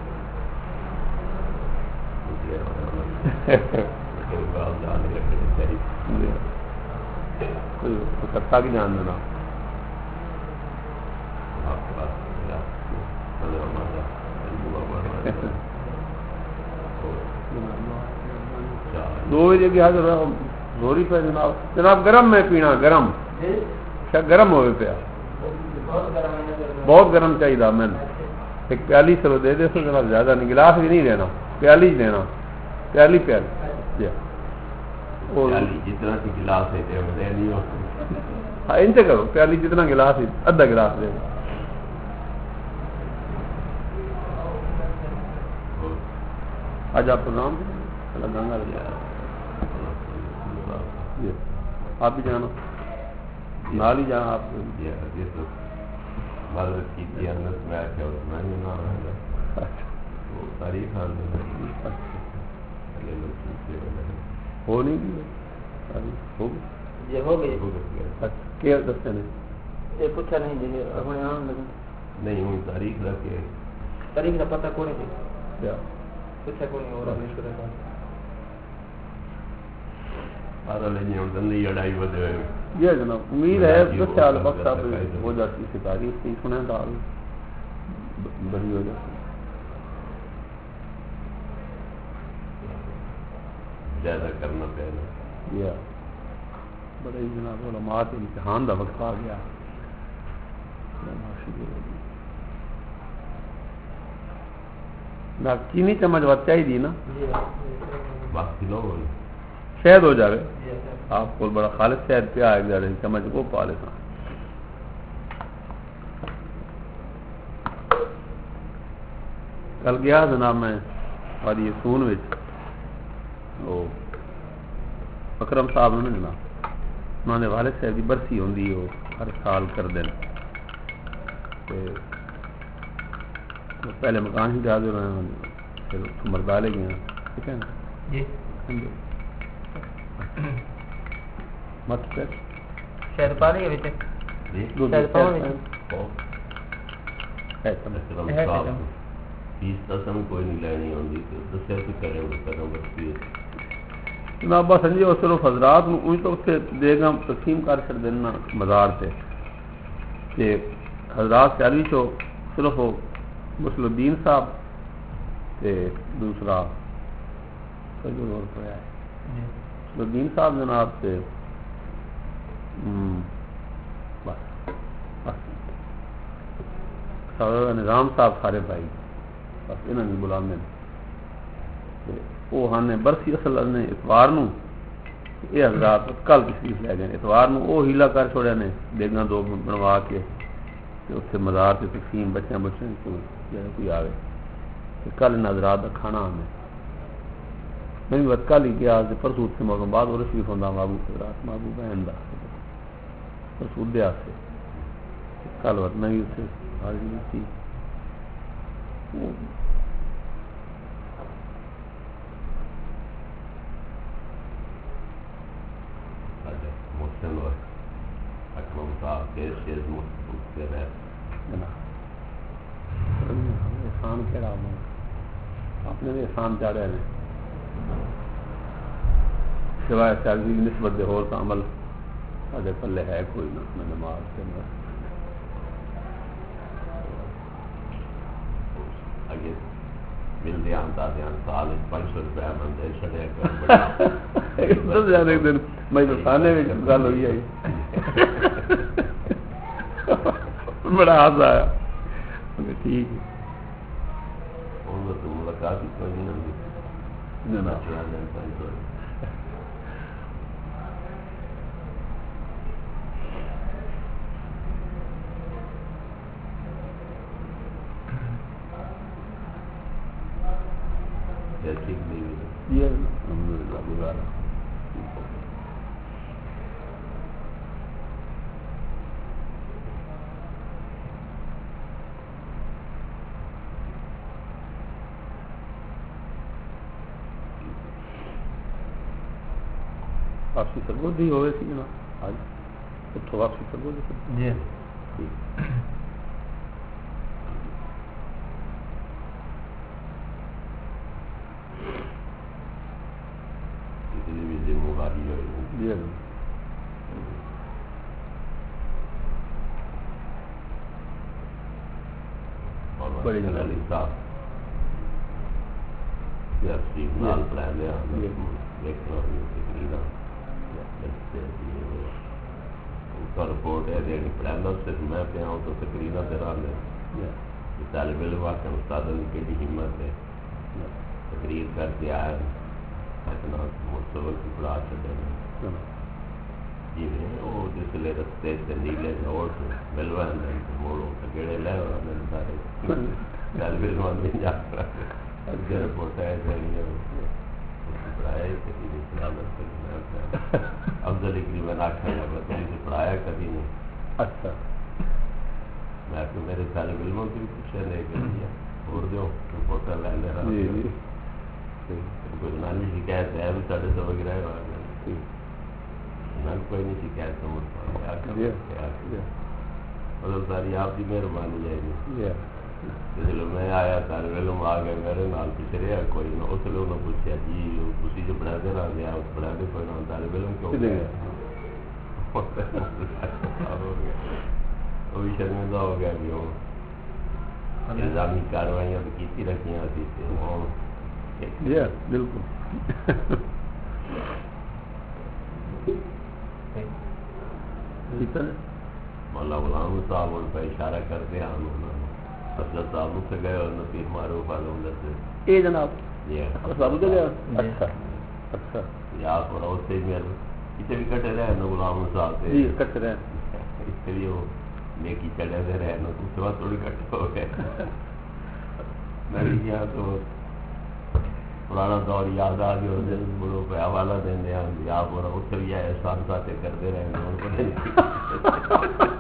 کتا کی جان دینا دو بجے بھی حاضر زوری پہ جناب جناب گرم میں پینا گرم گرم ہوئے پیا بہت گرم چاہیے میں ایک پیالی چلو دے دے سو جناب زیادہ نہیں گلاس بھی نہیں دینا پیالی ہی دینا پیالی پیالی جتنا گلاس ہے ہاں ان سے کرو پیالی جتنا گلاس ہے ادھا گلاس دے آج آپ کا نام گنگا آپ بھی جانا نال ہی جانا آپ تاریخ ہو نہیں گئی ہو گئی کیا دستے نے پوچھا نہیں نہیں ہوں تاریخ رکھ کے تاریخ کا پتہ کون ہے کیا پوچھا کون ہو رہا یہ جناب امید ہے دس سال وقت آپ ہو جاتی ہے تاریخ کی سنیں دال بڑی ہو جاتی زیادہ کرنا پہلے یا بڑے ہی جناب علماء امتحان کا وقت آ گیا چینی چمچ بات چاہیے نا باقی لوگ شہد ہو جائے آپ کو بڑا خالص شہد پیا ایک جا رہی چمچ کو پا لیتا کل گیا جناب میں والی سون وچ اکرم صاحب نے جناب انہوں نے والد صاحب کی برسی ہوندی وہ ہر سال کر دیں پہلے مکان ہی جا دے رہے ہیں پھر مردالے گئے ٹھیک ہے نا جی مت پھر شہد پا لیں گے فیس دسم کوئی نہیں لینی ہوندی دسیا تو کرے کروں بس جناب بس سنجی اور صرف حضرات ان تو اتنے دے گا تقسیم کر چڑ دینا مزار سے کہ حضرات چالی چو صرف مسل الدین صاحب تے دوسرا مسل الدین صاحب جناب سے بس بس نظام صاحب سارے بھائی بس انہوں نے بلانے وہ ہاں برسی اصل نے اتوار نو یہ حضرات کل تشریف لے گئے اتوار نو وہ ہیلا کر چھوڑے نے دیگاں دو بنوا کے اتنے مزار سے تقسیم بچیاں بچے کوئی آئے کل ان حضرات کا کھانا ہمیں میں بھی بت کل ہی گیا پرسو سے موقع بعد اور شریف ہوتا بابو حضرات بابو بہن کا پرسو دیا سے کل وقت میں بھی اتنے حاضری تھی محسن اور اکرم کیس شیز مفت کے رہے احسان کہڑا ہونا اپنے بھی احسان چاہ رہے ہیں سوائے سیلری نسبت دے ہور کا عمل سارے پلے ہے کوئی نہ میں نماز کے اندر آگے مل دیا دے سال پانچ سو روپیہ من دے چڑھے کر ایک دن میں بسانے میں گل ہوئی آئی بڑا ہاتھ آیا ٹھیک ہے تو ملاقات ہی کوئی نہیں ہوتی ٹھیک نہیں یہ الحمد للہ گزارا واپسی سرگودی ہوئے سی نا آج اتوں واپسی سرگودی جی بڑی گل صاحب نال پڑھا لیا رپورٹ ہے جی پڑھا صرف میں پہ آؤں تو تقریرا تیرا لے طالب علم آ کے استاد کی ہمت ہے تقریر کر کے آیا اتنا مستقبل کی پڑھا چلے جی وہ جس لے رستے سے نیلے جوڑ ملوا موڑوں کیڑے لے سارے طالب علم آدمی جا کر رپورٹ ہے پڑھایا افضل اکری میں آخر لگا تھی پڑھایا کبھی نہیں اچھا میں کہ میرے طالب علموں کی بھی پوچھے نہیں کر اور دو رپورٹ لے لے رہا کوئی نانی شکایت ہے بھی ساڑھے سو وغیرہ کوئی نہیں شکایت مطلب ساری آپ کی مہربانی ہے جی جس میں آیا طالب علم آ گئے میرے نال پیچھے رہا کوئی نہ اس لیے انہوں نے پوچھا جی تھی جو پڑھاتے رہ گیا پڑھا کے کوئی نہ طالب علم کیوں وہ بھی شرمندہ ہو گیا کہ وہ نظامی کاروائیاں تو کی رکھی بالکل مولا غلام صاحب ان پہ اشارہ کرتے ہیں ہم حضرت صاحب سے گئے اور نصیر معروف عالم سے اے جناب صاحب دے گیا اچھا اچھا یا تھوڑا اس سے میرے پیچھے بھی کٹے رہے نا غلام صاحب سے جی کٹے رہے اس لیے وہ نیکی چڑھے دے رہے نا اس کے بعد تھوڑی کٹے ہو گئے میں کیا تو پرانا دور یاد آ گیا اور بڑوں پہ حوالہ دینے ہیں آپ اور اس سے بھی احسان ساتھ کرتے رہے ہیں ان کو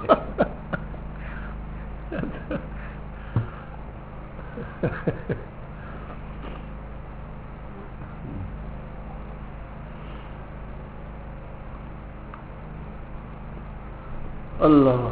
اللہ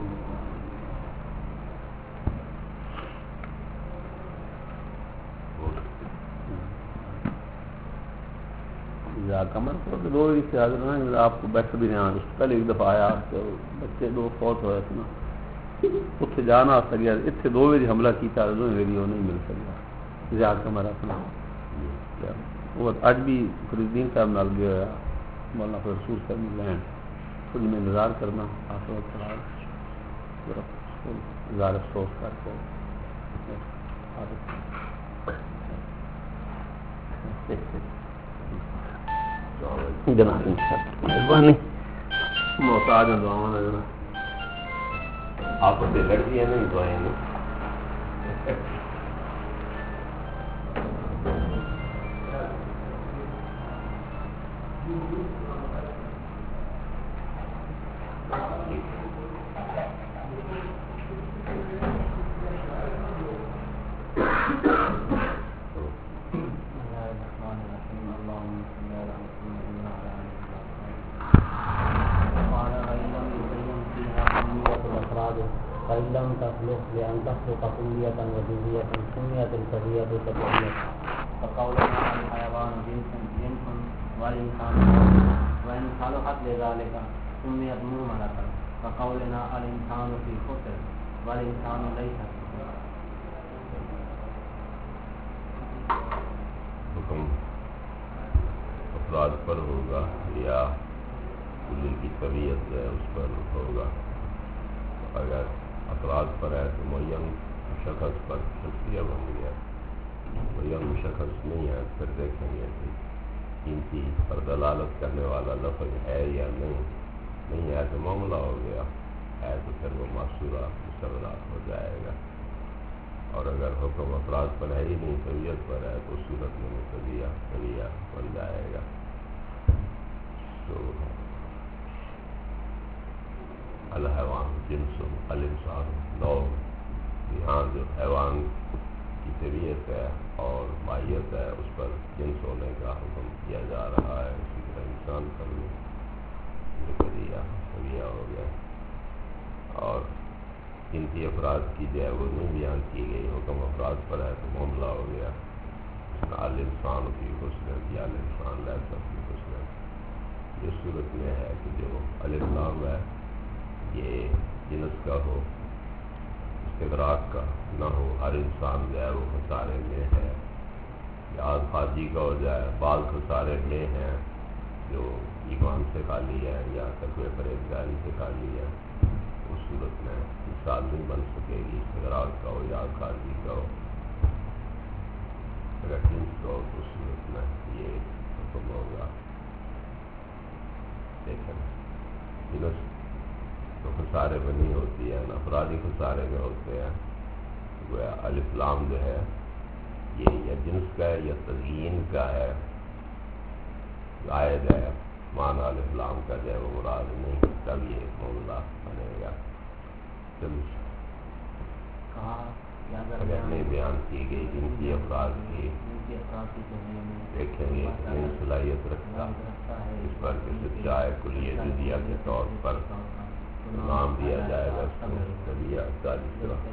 کمر کو دو سے حاضر نا آپ کو بیٹھ بھی نہیں پہلے ایک دفعہ آیا تو بچے دو فوت ہوئے تھے نا اتنے جانا سکیا اتنے دو بجے حملہ کیا دو بجے وہ نہیں مل سکیا زیاد کمر اپنا وہ اج بھی فرید الدین صاحب نال گیا ہوا مولانا فضل رسول صاحب لین کچھ میں انتظار کرنا آخر وقت اظہار افسوس کر کے جناب مہربانی محتاج دعاؤں آپ سے لڑکی ہے نہیں دعائیں كلية الأفراد فإن لم تخلق لأن تخلق كلية وجزئية سميت الكلية تبعية فقولنا الحيوان جنس جنس والإنسان وإن صلحت لذلك سميت مهملة فقولنا الإنسان في خسر والإنسان ليس في خسر. حکم افراد پر ہوگا یا کلی کی طبیعت جو ہے اس پر ہوگا. اگر افراد پر ہے تو معین شخص پر شخصیہ بن گیا، معین شخص نہیں ہے پھر دیکھیں گے کہ قیمتی پر دلالت کرنے والا لفظ ہے یا نہیں. نہیں ہے تو معاملہ ہو گیا، ہے تو پھر وہ معصورہ مستغرق ہو جائے گا. اور اگر حکم افراد پر ہے ہی نہیں، طبیعت پر ہے تو صورت میں متبیہ طبیعہ بن جائے گا. تو الحیوان جنس الانسان نو، یہاں جو حیوان کی طبیعت ہے اور ماہیت ہے اس پر جنس ہونے کا حکم کیا جا رہا ہے. اسی طرح انسان پر بھی طبیعہ طبیعہ ہو گیا. اور قیمتی افراد کی جو ہے وہ نہیں بیان کی گئی، حکم افراد پر ہے تو معاملہ ہو گیا. الانسان کی خسرت یا الانسان لیسا کی خسرت. اس صورت میں ہے کہ جو الانسان ہے یہ جنس کا ہو، استغراق کا نہ ہو. ہر انسان جو ہے وہ خسارے میں ہے، یا خارجی کا ہو جائے بعض خسارے میں ہیں جو ایمان سے خالی ہے یا تقوی پرہیزگاری سے خالی ہے. اس صورت میں مثال نہیں بن سکے گی استغراق کا ہو یا خارجی کا ہو. اگر جنس کا ہو تو اس صورت میں یہ حکم ہوگا. دیکھیں جنس تو خسارے میں نہیں ہوتی ہے، نہ افرادی خسارے میں ہوتے ہیں. گویا الف لام جو ہے یہ یا جنس کا ہے یا تزیین کا ہے، عائد ہے. معنی الف لام کا جو ہے وہ مراد نہیں، تب یہ معاملہ بنے گا. اگر نہیں بیان کی گئی جنسی افراد کی دیکھیں گے کہ صلاحیت رکھتا اس پر کہ سچائے کلیہ جزیہ کے طور پر نام دیا جائے گا اس کو طبیعہ ثالث طرح.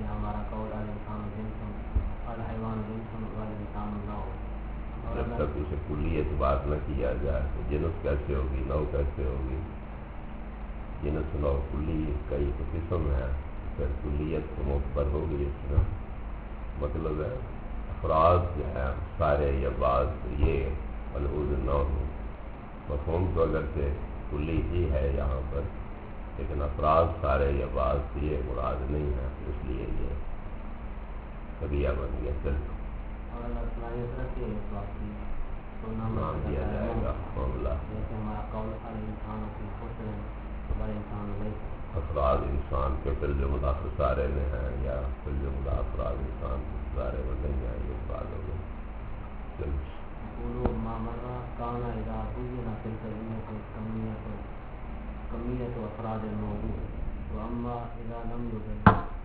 جب تک اسے کلیت بات نہ کیا جائے تو جنس کیسے ہوگی، نو کیسے ہوگی. جنس نو کلی کئی تو قسم ہے، پھر کلیت تو مخبر ہوگی. اس میں مطلب ہے افراد جو ہے سارے یا بعض یہ ملحوظ نہ ہو. مفہوم تو اگرچہ کلی ہی ہے یہاں پر، لیکن افراد سارے یا بعض یہ مراد نہیں ہے، اس لیے یہ طبیعہ بن گیا. چل نام دیا جائے گا معاملہ. افراد انسان کے فی الجملہ خسارے میں ہیں یا فی الجملہ افراد انسان کے خسارے میں نہیں ہیں، یہ بات ہو گئی. کمیت افراد الموضوع واما اذا لم يبين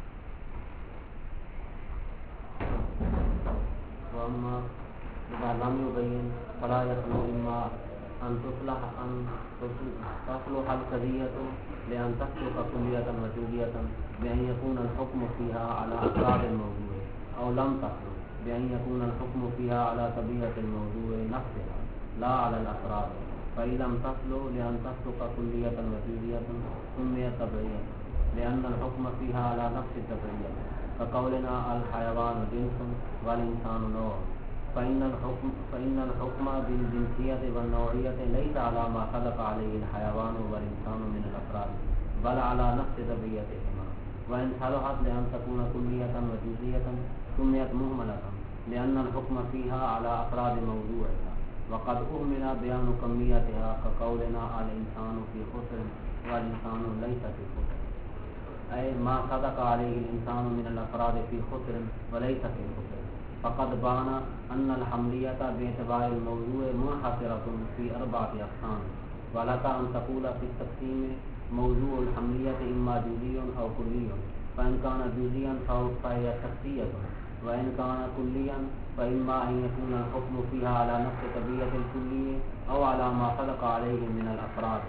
واما اذا لم يبين فلا يخلو اما ان تصلح ان تصلح القضية لان تخلق كلية وجزئية بأن يكون الحكم فيها على افراد الموضوع او لم تخلق بأن يكون الحكم فيها على طبيعة الموضوع نفسها لا على الافراد. فإذا لم تصلح لأن تخلق كلية وجزئية سميت طبيعية لأن الحكم فيها على نفس الطبيعية فقولنا الحيوان جنس والإنسان نوع. فإن الحكم فإن الحكم بالجنسية والنوعية ليس على ما خلق عليه الحيوان والإنسان من الأفراد بل على نفس طبيعتهما. وإن صلحت لأن تكون كلية وجزئية سميت مهملة لأن الحكم فيها على أفراد موضوعها وقد أهمل بيان كميتها كقولنا الإنسان في خسر والإنسان ليس في خسر، أي ما صدق عليه الإنسان من الأفراد في خسر وليس في خسر. فقد بان أن الحملية باعتبار الموضوع منحصرة في أربعة أقسام. ولك أن تقول في التقسيم موضوع الحملية إما جزئي أو كلي، فإن كان جزئيا فهي شخصية، وإن كان كليا فإما أن يكون الحكم فيها على نفس طبيعة الكلية أو على ما خلق عليه من الأفراد.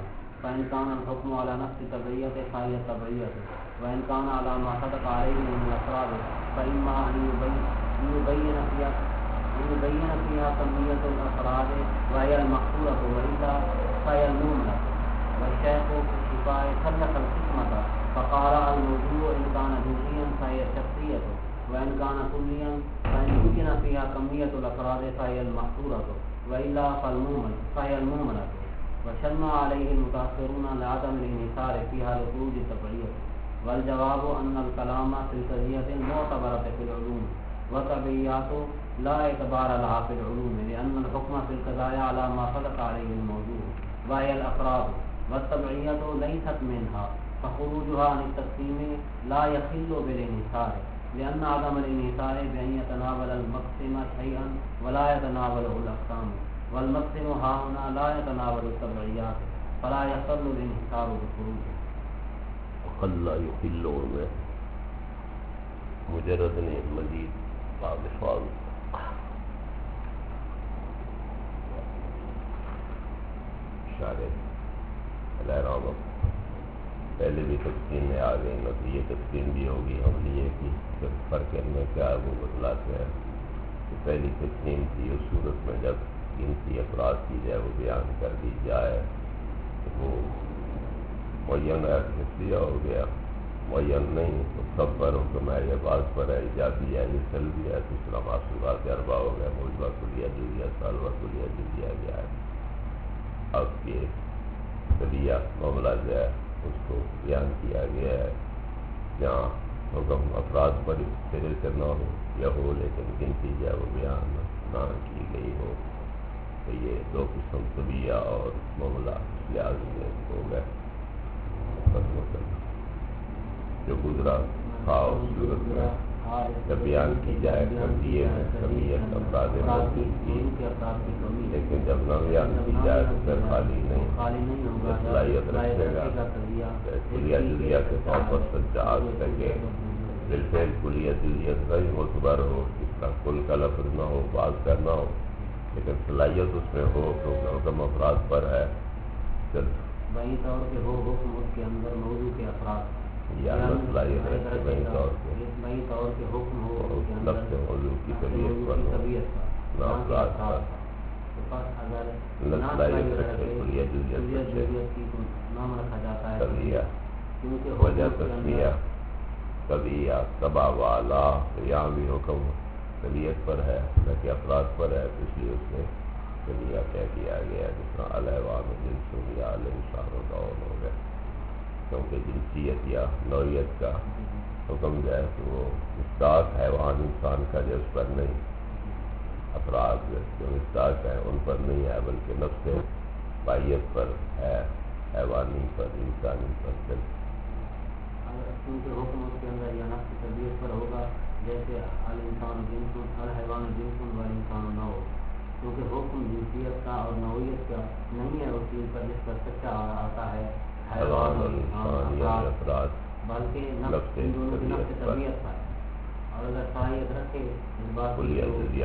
فإن كان الحكم على نفس تبعية فهي تبعية وإن كان على ما صدق عليه من الأفراد فإما أن يبين فيها أن يبين فيها كمية الأفراد وهي المقصورة وإلا فهي المهملة. والشيخ في الشفاء خلق القسمة فقال الموضوع إن كان جزئيا فهي شخصية وإن كان كليا فإن يمكن فيها كمية الأفراد فهي المقصورة وإلا فهي المهملة. وشن عليه المتأخرون لعدم الانحصار فيها لخروج التبعية. والجواب أن الكلام في القضية معتبرة في العلوم وتبعيات لا اعتبار لها في العلوم لأن الحكم في القضايا على ما صدق عليه الموضوع وهي الأفراد والتبعية ليست منها فخروجها عن التقسيم لا يخل بالانحصار لأن عدم الانحصار بأن يتناول المقسم شيئا ولا يتناوله الأقسام والمقسم ها هنا لا يتناول التبعيات فلا يخل الانحصار بخروجه. وقل لا يخل میں مجرد نے مزید الفاظ اشارے الحرام پہلے بھی تقسیم میں آ گئی نہ تو یہ تقسیم بھی ہوگی عملیے کی پھر فرق میں کیا ہے وہ بتلاتے ہیں کہ پہلی تقسیم تھی اس صورت میں جب گنتی افراد کی جائے وہ بیان کر دی جائے تو وہ معین حصیہ ہو گیا معین نہیں تو سب پر حکم ہے یا بعض پر ہے ایجابی ہے یا سلبی ہے دوسرا معصوبات اربا ہو گیا موجبہ کلیہ جزیہ سالوہ کلیہ جزیہ گیا ہے. اب یہ طبیعہ معاملہ جو ہے اس کو بیان کیا گیا ہے جہاں حکم افراد پر سرے سے نہ ہو یا ہو لیکن گنتی جو ہے وہ بیان نہ کی گئی ہو. تو یہ دو قسم طبیعہ اور معاملہ لحاظ میں ہو گئے ختم کرنا جو گزرا تھا اس صورت میں جب بیان کی جائے کمیے میں کمیت افراد موجود کی لیکن جب نہ بیان کی جائے تو پھر خالی نہیں صلاحیت رکھے گا کلیہ جزیہ کے طور پر سچا آ سکے بالفعل کلیہ جزیت کا ہی معتبر ہو جس کا کل کا لفظ نہ ہو بعض کا نہ ہو لیکن صلاحیت اس میں ہو تو حکم افراد پر ہے صرف وہی طور پہ ہو حکم اس کے اندر موضوع کے افراد یا صلاحیت رکھے وہی طور پہ وہی طور پہ حکم ہو نفس موضوع کی طبیعت پر طبیعت نہ افراد پر اگر صلاحیت رکھے کلیہ جزیت کی نام رکھا جاتا ہے طبیعہ کیونکہ وجہ تسمیہ طبیعہ طبع والا یہاں بھی حکم طبیعت پر ہے نہ کہ افراد پر ہے اس لیے اس نے طبیعہ طے کیا گیا جس طرح الحیوان جنس یا الانسان دور ہو گئے کیونکہ جنسیت یا نوعیت کا حکم جو ہے تو وہ مستاق حیوان انسان کا جو اس پر نہیں افراد جو مستاق ہیں ان پر نہیں ہے بلکہ نفس بائیت پر ہے حیوانی پر انسانی پر صرف کیونکہ حکم اس کے اندر یا نفس طبیعت پر ہوگا جیسے الانسان جنس الحیوان جنس والانسان نہ ہو کیونکہ حکم جنسیت کا اور نوعیت کا نہیں ہے اس چیز پر جس پر سچا آتا ہے حیوان اور انسان یا افراد بلکہ نفس ان دونوں کی نفس طبیعت کا ہے. اور اگر صلاحیت رکھے اس بات کی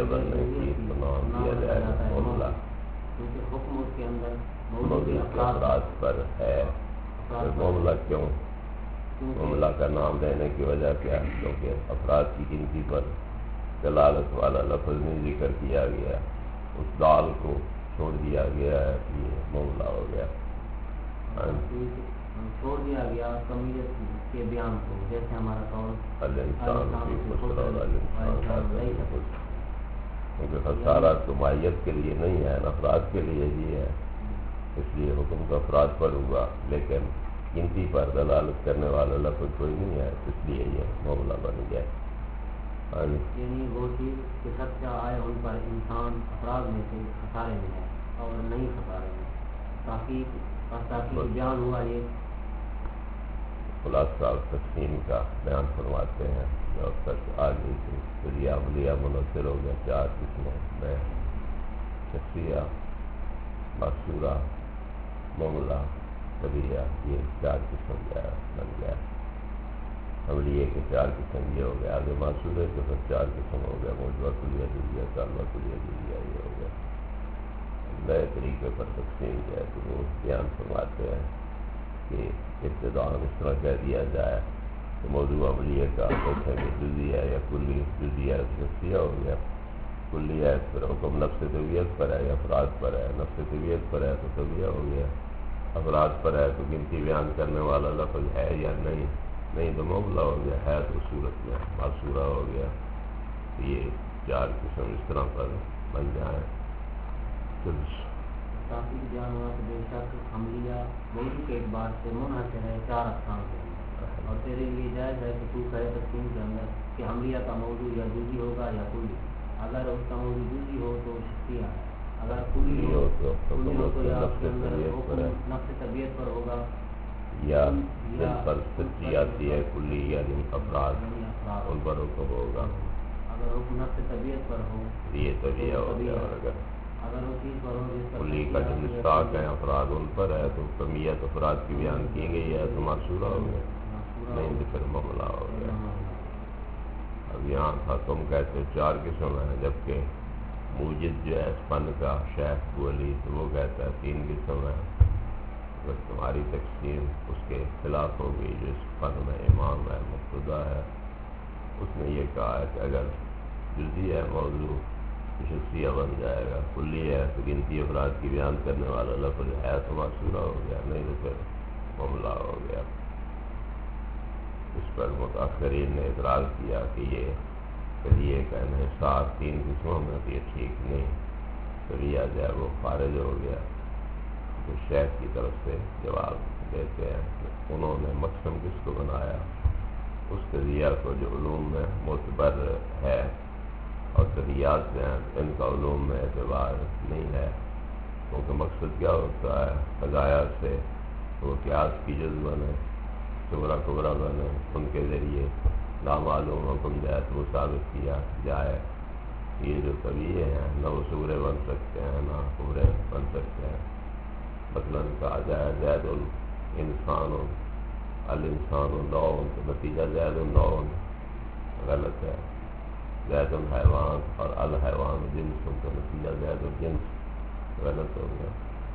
کیونکہ حکم اس کے اندر موجود افراد پر ہے معاملہ کیوں معاملہ کا نام دینے کی وجہ کیا ہے کیونکہ افراد کی گنتی پر دلالت والا لفظ نہیں ذکر کیا گیا اس دال کو چھوڑ دیا گیا ہے یہ معاملہ ہو گیا چھوڑ دیا گیا کمیت کے بیان کو جیسے ہمارا قول الانسان فی خسر اور الانسان کیونکہ خسارہ تو مائیت کے لیے نہیں ہے افراد کے لیے ہی ہے اس لیے حکم تو افراد پر ہوا لیکن گنتی پر دلالت کرنے والا لفظ کوئی نہیں ہے اس لیے یہ معاملہ بن گیا. یعنی وہ چیز کہ سچا آئے ان پر انسان افراد میں سے خسارے میں ہے اور نہیں خسارے میں تحقیق اور تحقیق بیان ہوا. یہ خلاصہ تقسیم کا بیان فرماتے ہیں جو اب تک آگے سے ذریعہ عملیہ منحصر ہو گیا چار قسموں میں شخصیہ مقصورہ معاملہ طبیعہ یہ چار قسم گیا بن گیا. عملیہ کے چار قسم یہ ہو گیا آگے معصورے کے پھر چار قسم ہو گیا موجودہ کلیہ جزیہ سالوہ کلیہ جزیہ یہ ہو گیا. نئے طریقے پر تقسیم کیا تو وہ بیان فرماتے ہیں کہ ابتدا اس طرح کہہ دیا جائے کہ موضوع عملیہ کا دیکھیں کہ جزیہ ہے یا کلی، جزیہ شخصیہ ہو گیا، کلی ہے پھر حکم نفس طبیعت پر ہے یا افراد پر ہے، نفس طبیعت پر ہے تو طبیعہ ہو گیا، افراد پر ہے تو گنتی بیان کرنے والا لفظ ہے یا نہیں، نہیں تو معاملہ ہو گیا، ہے تو صورت میں معصورہ ہو گیا. یہ چار قسم اس طرح پر بن جائیں. کافی بیان ہوا کہ بے شک حملیہ موضوع کے اعتبار سے منحصر ہے چار اقسام کے اندر، اور تیرے لیے جائز ہے کہ تو کہے تقسیم کے اندر کہ حملیہ کا موضوع یا جزئی ہوگا یا کلی. اگر اس کا موضوع جزئی ہو تو شخصیہ ہے، اگر کلی ہو کلی ہو تو یا اس کے اندر حکم نفس طبیعت پر ہوگا یا جن پر سچی آتی ہے کلی یعنی افراد ان پر حکم ہوگا. اگر حکم نفس طبیعت پر ہو یہ طبیعہ ہو گیا. اور اگر اگر وہ چیز پر ہو جس پر کلی کا جو مشتاق ہے افراد ان پر ہے تو کمیت افراد کی بیان کی گئی ہے تو معصورہ ہو گیا، نہیں تو پھر معاملہ ہو گیا. اب یہاں تھا تم کہتے چار قسم ہیں، جبکہ موجد جو ہے اس فن کا شیخ بولی تو وہ کہتا ہے تین قسم ہے. اگر تمہاری تقسیم اس کے خلاف ہو گئی، جو اس فن میں امام ہے مقتدا ہے، اس نے یہ کہا ہے کہ اگر جزئی ہے موضوع تو شخصیہ بن جائے گا، کلی ہے تو گنتی افراد کی بیان کرنے والا لفظ ہے تو معصورہ ہو گیا، نہیں تو پھر معاملہ ہو گیا. اس پر متاخرین نے اعتراض کیا کہ یہ قضیے کا انحصار تین قسموں میں تو یہ ٹھیک نہیں، قضیہ جو ہے وہ خارج ہو گیا. تو شیخ کی طرف سے جواب دیتے ہیں کہ انہوں نے مقسم کس کو بنایا، اس قضیہ کو جو علوم میں معتبر ہے، اور قضیات جو ہیں ان کا علوم میں اعتبار نہیں ہے، کیونکہ مقصد کیا ہوتا ہے قضایا سے وہ قیاس کی جز بنے، صغرا کبرا بنے، ان کے ذریعے نامعلوم حکم جائے تو وہ ثابت کیا جائے. یہ جو طبیعے ہیں نہ وہ صغرے بن سکتے ہیں نہ کبرے بن سکتے ہیں. مثلاً کہا جائے زید الانسان الانسان نوع تو نتیجہ زید النوع غلط ہے، زید الحیوان اور الحیوان جنس تو نتیجہ زید الجنس غلط ہو گیا،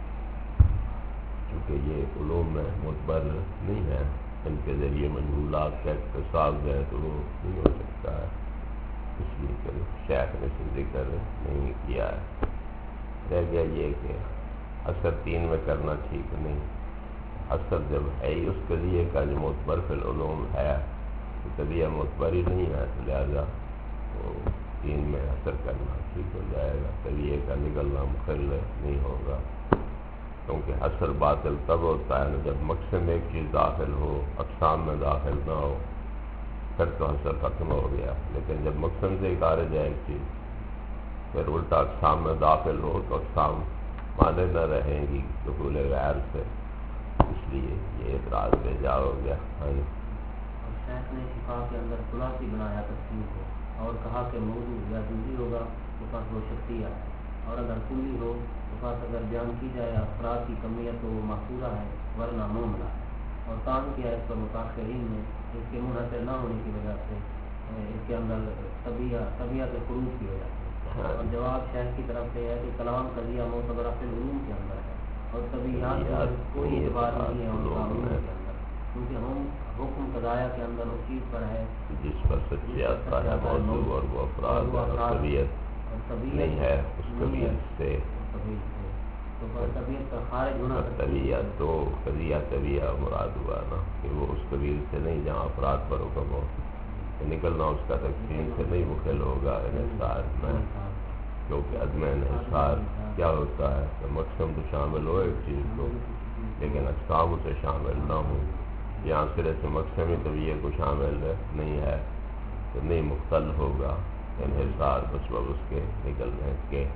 کیونکہ یہ علوم میں معتبر نہیں ہے، ان کے ذریعے مجہولات کا اکتساب جو ہے تو وہ نہیں ہو سکتا ہے. اس لیے کہ شیخ نے سے ذکر نہیں کیا ہے. رہ گیا یہ کہ اثر تین میں کرنا ٹھیک نہیں. اثر جب ہے ہی اس قضیے کا جو معتبر فی العلوم ہے تو طبیعہ معتبر ہی نہیں ہے، تو لہٰذا تو تین میں اثر کرنا ٹھیک ہو جائے گا، طبیعے کا نکلنا مخل نہیں ہوگا. کیونکہ اثر باطل تب ہوتا ہے نا جب مقصد میں ایک چیز داخل ہو، اقسام میں داخل نہ ہو، پھر تو اثر ختم ہو گیا. لیکن جب مقصد سے خارج ہے ایک چیز، پھر الٹا اقسام میں داخل ہو تو اقسام مانے نہ رہیں گی دخول غیر سے. اس لیے یہ اعتراض بے جا ہو گیا. ہاں جی. اور شیخ نے شفا کے اندر خلاصی بنایا تقسیم کو اور کہا کہ موضوع یا جزئی ہوگا تو پس وہ شخصیہ ہے، اور اگر کلی ہو تو پس اگر بیان کی جائے افراد کی کمیت تو وہ معصورہ ہے ورنہ معاملہ ہے. اور تان کیا اس پر متاخرین نے اس کے منحصر نہ ہونے کی وجہ سے اس کے اندر طبیعہ طبیعت کے خروج کی وجہ سے. اور جواب شیخ کی طرف سے ہے کہ کلام قضیہ معتبر فی العلوم کے اندر ہے اور طبیعیات کا کوئی اعتبار نہیں ہے ان کا علوم کے اندر، کیونکہ ہم حکم قضایا کے اندر اس چیز پر ہے جس پر سچی آتا ہے موضوع اور وہ افراد اور طبیعت نہیں ہے اس طبیعت سے. تو طبیعت کا خارج ہونا طبیعت تو قضیہ طبیعہ مراد ہوا نا کہ وہ اس قبیل سے نہیں جہاں افراد پر حکم ہو، نکلنا اس کا تقسیم سے نہیں مخل ہوگا انحصار میں. کیونکہ عدم انحصار کیا ہوتا ہے کہ مقسم تو شامل ہو ایک چیز کو لیکن اقسام اسے شامل نہ ہو. یہاں سرے سے مقسم ہی طبیعے کو شامل نہیں ہے تو نہیں مختل ہوگا انحصار بس بب اس کے نکلنے کے.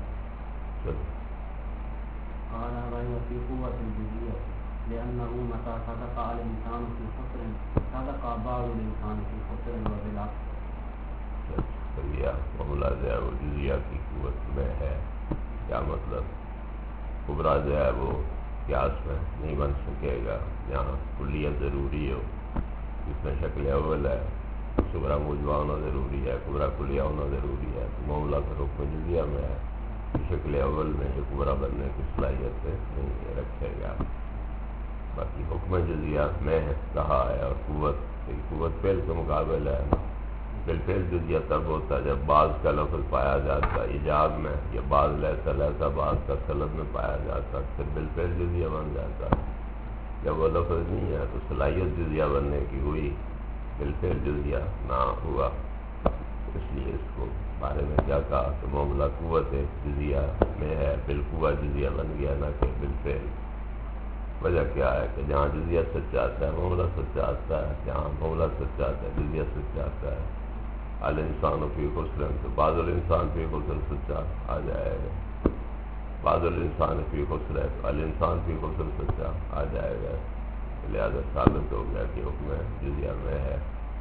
لأنه متى صدق الإنسان في خسر صدق بعض الإنسان في خسر وبالعكس. طبیعہ معاملہ جو ہے وہ جزیہ کی قوت میں ہے. کیا مطلب؟ کبرا جو ہے وہ قیاس میں نہیں بن سکے گا جہاں کلیت ضروری ہو، جس میں شکل اول ہے صغرا موجوہ ہونا ضروری ہے، کبرا کلیہ ہونا ضروری ہے. تو معاملہ کا حکم جزیہ میں ہے، شکل اول میں جو کبرا بننے کی صلاحیت نہیں رکھے گا. باقی حکم جزیہ میں ہے کہا ہے، اور قوت قوت فعل کے مقابل ہے نا، بالفعل جزیہ تب ہوتا ہے جب بعض کا لفظ پایا جاتا ہے ایجاب میں، یا بعض لیسا لیسا بعض کا طلب میں پایا جاتا ہے، پھر بالفعل جزیہ بن جاتا ہے۔ جب وہ لفظ نہیں ہے تو صلاحیت جزیہ بننے کی ہوئی، بالفعل جزیہ نہ ہوا، اس لیے اس کو بارے میں کیا کہا کہ معاملہ قوت جزیہ میں ہے، بالقوہ جزیہ بن گیا نہ کہ بالفعل۔ وجہ کیا ہے کہ جہاں جزیہ سچا آتا ہے معاملہ سچا آتا ہے، جہاں معاملہ سچا آتا ہے جزیہ سچا آتا ہے۔ الانسان فی خسر، تو بعض الانسان فی خسر سچا آ جائے گا، بعض الانسان فی خسر ہے تو الانسان فی خسر سچا آ جائے گا، لہذا ثابت ہو گیا کہ حکم جزیہ میں ہے۔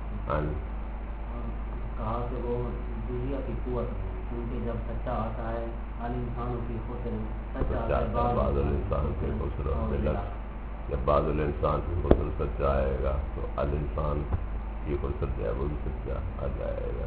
کہا کہ وہ جزیہ کی قوت کیونکہ جب سچا آتا ہے الانسان فی خسر، سچا آتا ہے بعض الانسان فی خسر، جب بعض الانسان فی خسر سچا آئے گا تو الانسان فی خسر جو ہے وہ بھی سچا آ جائے گا۔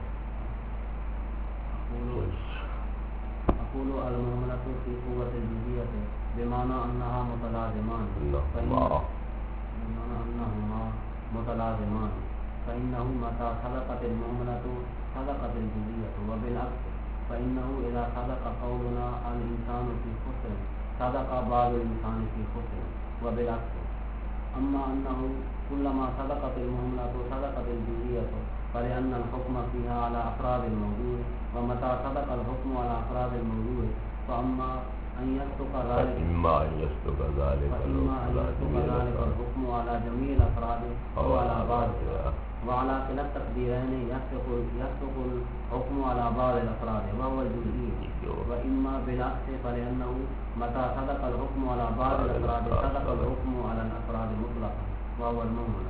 اقول المعاملۃ فی قوت الجزیۃ بمعنی انہا متلازمان، بمعنی انہما متلازمان، فإنه متى صدقت المعاملة صدقت الجزية، وبالعكس فإنه إذا صدق قولنا الإنسان في خسر صدق بعض الإنسان في خسر، وبالعكس أما أنه كلما صدقت المعاملة صدقت الجزية فلأن الحكم فيها على أفراد الموضوع، ومتى صدق الحكم على أفراد الموضوع فأما أن يصدق ذلك فإما أن يصدق ذلك الحكم على جميع الأفراد أو على بعض، وعلى كلا التقديرين يصدق يصدق الحكم على بعض الأفراد وهو الجزئي، وإما بالعكس فلأنه متى صدق الحكم على بعض الأفراد صدق الحكم على الأفراد مطلقا وهو المعاملة۔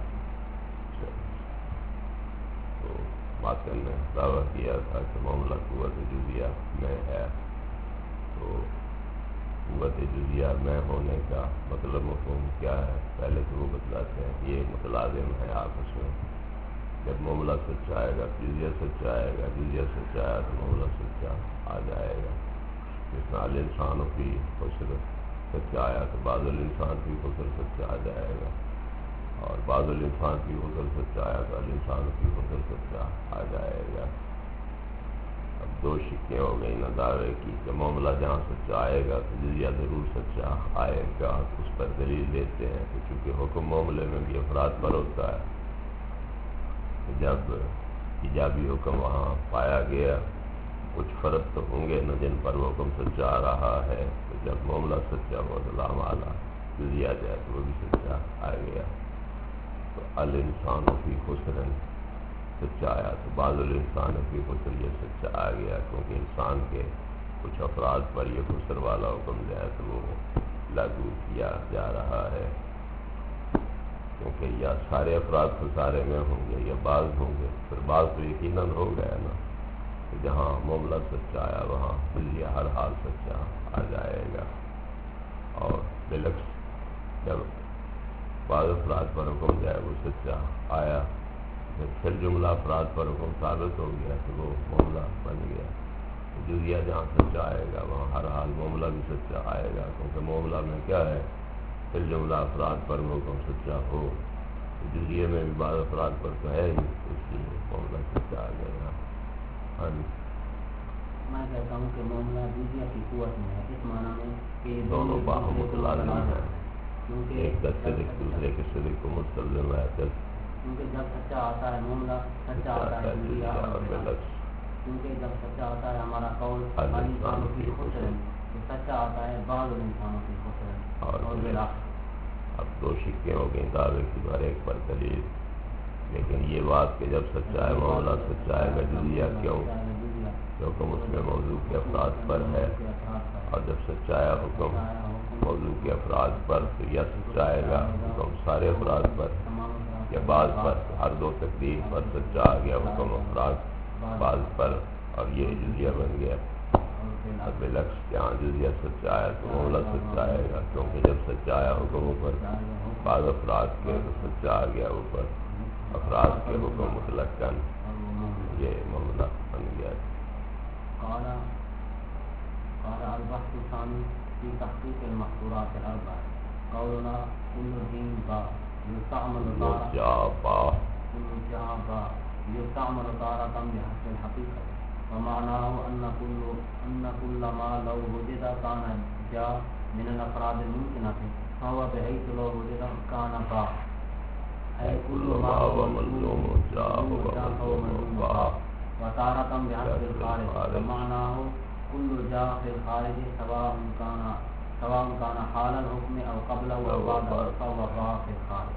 بات کرنے دعویٰ کیا تھا کہ معاملہ قوت جزیہ میں ہے، تو قوت جزیہ میں ہونے کا مطلب مفہوم کیا ہے؟ پہلے تو وہ بتلاتے ہیں یہ متلازم ہے آپس میں، جب معاملہ سچا آئے گا جزیہ سچا آئے گا، جزیہ سچا آیا تو معاملہ سچا آ جائے گا۔ جس میں الانسان فی خسر سچا آیا تو بعض الانسان فی خسر سچا آ جائے گا، اور بعض الانسان فی خسر سچا آیا تو الانسان فی خسر سچا آ جائے گا۔ اب دو شکیں ہو گئی نا دعوے کی کہ معاملہ جہاں سچا آئے گا تو جزیہ ضرور سچا آئے گا، اس پر دلیل دیتے ہیں کہ چونکہ حکم معاملے میں بھی افراد پر ہوتا ہے، جب ایجابی حکم وہاں پایا گیا کچھ فرق تو ہوں گے نا جن پر وہ حکم سچا آ رہا ہے، تو جب معاملہ سچا ہوا تو لامعالا جزیہ جائے تو وہ بھی سچا آ گیا۔ تو الانسان فی خسر سچا آیا تو بعض الانسان فی خسر یہ سچا آ گیا، کیونکہ انسان کے کچھ افراد پر یہ خسر والا حکم جو ہے تو وہ لاگو کیا جا رہا ہے، کیونکہ یا سارے افراد خسارے میں ہوں گے یا بعض ہوں گے، پھر بعض تو یقیناً ہو گیا نا، کہ جہاں معاملہ سچا آیا وہاں جزیہ ہر حال سچا آ جائے گا، اور بالعکس جب بعض افراد پر حکم جائے وہ سچا آیا، پھر جملہ افراد پر حکم ثابت ہو گیا تو وہ معاملہ بن گیا۔ جزیہ جہاں سچا آئے گا وہاں ہر حال معاملہ بھی سچا آئے گا، کیونکہ معاملہ میں کیا ہے پھر جملہ افراد پر وہ حکم سچا ہو، جزیے میں بھی بعض افراد پر تو ہے ہی، اس لیے معاملہ سچا آ گیا۔ ہاں جی میں کہتا ہوں کہ معاملہ جزیہ کی قوت میں ہے، اس معنی میں کہ دونوں باہم متلازم ہیں، کیونکہ ایک کا صدق دوسرے کے صدق کو مستلزم ہے، کیونکہ جب سچا آتا ہے معاملہ سچا آتا ہے جزیہ، اور بالعکس کیونکہ جب سچا آتا ہے ہمارا قول الانسان فی خسر تو سچا آتا ہے بعض الانسان فی خسر، اور بالعکس۔ اب دو شکیں ہو گئیں دعوے کی، بار ایک پر دلیل، لیکن یہ بات کہ جب سچا ہے معاملہ سچا ہے گا جزیہ کیوں؟ حکم اس میں موضوع کے افراد پر ہے، اور جب سچا ہے حکم موضوع کے افراد پر تو یا سچا آئے گا حکم سارے افراد پر یا بعض پر، ہر دو تقدیر پر سچا آ گیا حکم افراد بعض پر، اور یہ جزیہ بن گیا۔ اور بالعکس جہاں جزیہ سچا آیا تو معاملہ سچا آئے گا، کیونکہ جب سچا آیا حکم اوپر بعض افراد کے تو سچا آ گیا اوپر افراد کے حکم مطلق کن، یہ معاملہ بن گیا۔ قال قال البحث الثاني في تحقيق المحظورات الأربع قولنا كل دين با يستعمل تارة مجابا كل جابا يستعمل تارة بحسب الحقيقة ومعناه أن كل أن كل ما لو وجد كان جاء من الأفراد الممكنة فهو بحيث لو وجد كان با أي كل ما هو ملزوم جاء هو ملزوم با وتارة بحسب الخارج ومعناه كل جاء في الخارج سواء كان سواء كان حال الحكم أو قبل أو بعد فهو با في الخارج.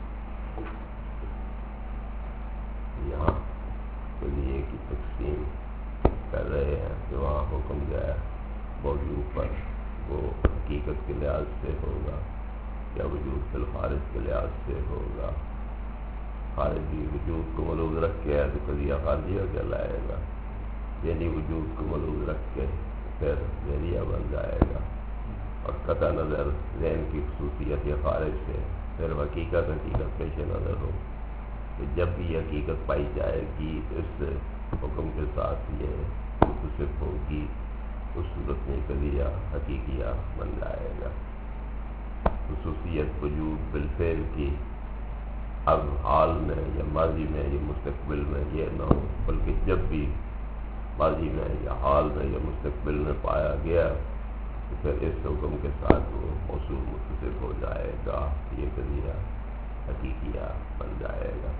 یہاں قضیے کی تقسیم کر رہے ہیں کہ وہاں حکم جو ہے موضوع پر وہ حقیقت کے لحاظ سے ہوگا یا وجود فی الخارج کے لحاظ سے ہوگا. خارجی وجود کو ملوز رکھ کے ہے تو قضیہ خارجیہ کہلائے گا، یعنی وجود کو ملوز رکھ کے پھر ذریعہ بن جائے گا. اور قطع نظر ذہن کی خصوصیت یا خارج سے پھر حقیقت حقیقت پیش نظر ہو کہ جب بھی حقیقت پائی جائے گی تو اس حکم کے ساتھ یہ متصف ہوگی، اس صورت میں قضیہ حقیقیہ بن جائے گا. خصوصیت وجود بالفعل کی اب حال میں یا ماضی میں یا مستقبل میں یہ نہ ہو، بلکہ جب بھی ماضی میں یا حال میں یا مستقبل میں پایا گیا تو پھر اس حکم کے ساتھ وہ موصول متصف ہو جائے گا، یہ قضیہ حقیقیہ بن جائے گا.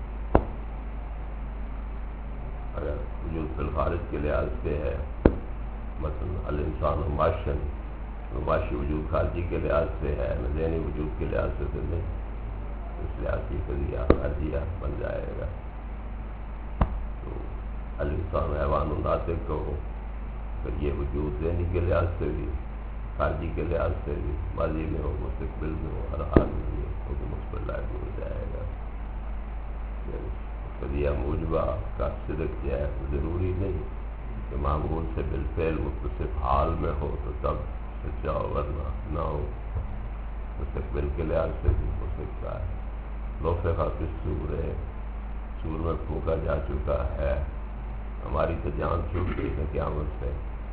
اگر وجود فی الخارج کے لحاظ سے ہے مثلا الانسان و معاشن، معاشی وجود خارجی کے لحاظ سے ہے نہ ذہنی وجود کے لحاظ سے تو نہیں، اس لحاظ سے قضیہ خارجیہ بن جائے گا. تو الانسان حیوان ناطق کو پھر یہ وجود ذہنی کے لحاظ سے بھی خارجی کے لحاظ سے بھی ماضی میں ہو مستقبل میں ہو ہر حال میں یہ حکم اس پر لاگو ہو جائے گا. قضیہ موجبہ کا صدق جو ہے ضروری نہیں کہ معمول سے بالفعل متصف حال میں ہو تو تب سچا ہو، ورنہ نہ ہو. مستقبل کے لحاظ سے بھی ہو سکتا ہے. لوفقہ کس سور ہے، سور میں پھونکا جا چکا ہے، ہماری تو جان چھوٹ گئی ہے قیامت سے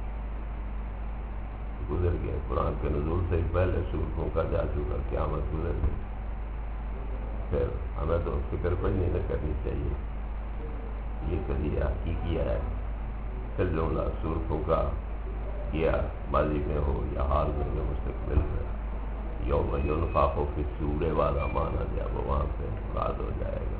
گزر گئے. قرآن کے نزول سے ہی پہلے سور پھونکا جا چکا، قیامت گزر گئی. پھر ہمیں تو فکر کوئی نہیں نہ کرنی چاہیے. یہ قضیہ حقیقی ہے. پھر جملہ سور پھونکا کیا ماضی میں ہو یا حال میں یا مستقبل میں، یوم ینفخ فی الصور والا معنی جب وہاں پہ مراد ہو جائے گا.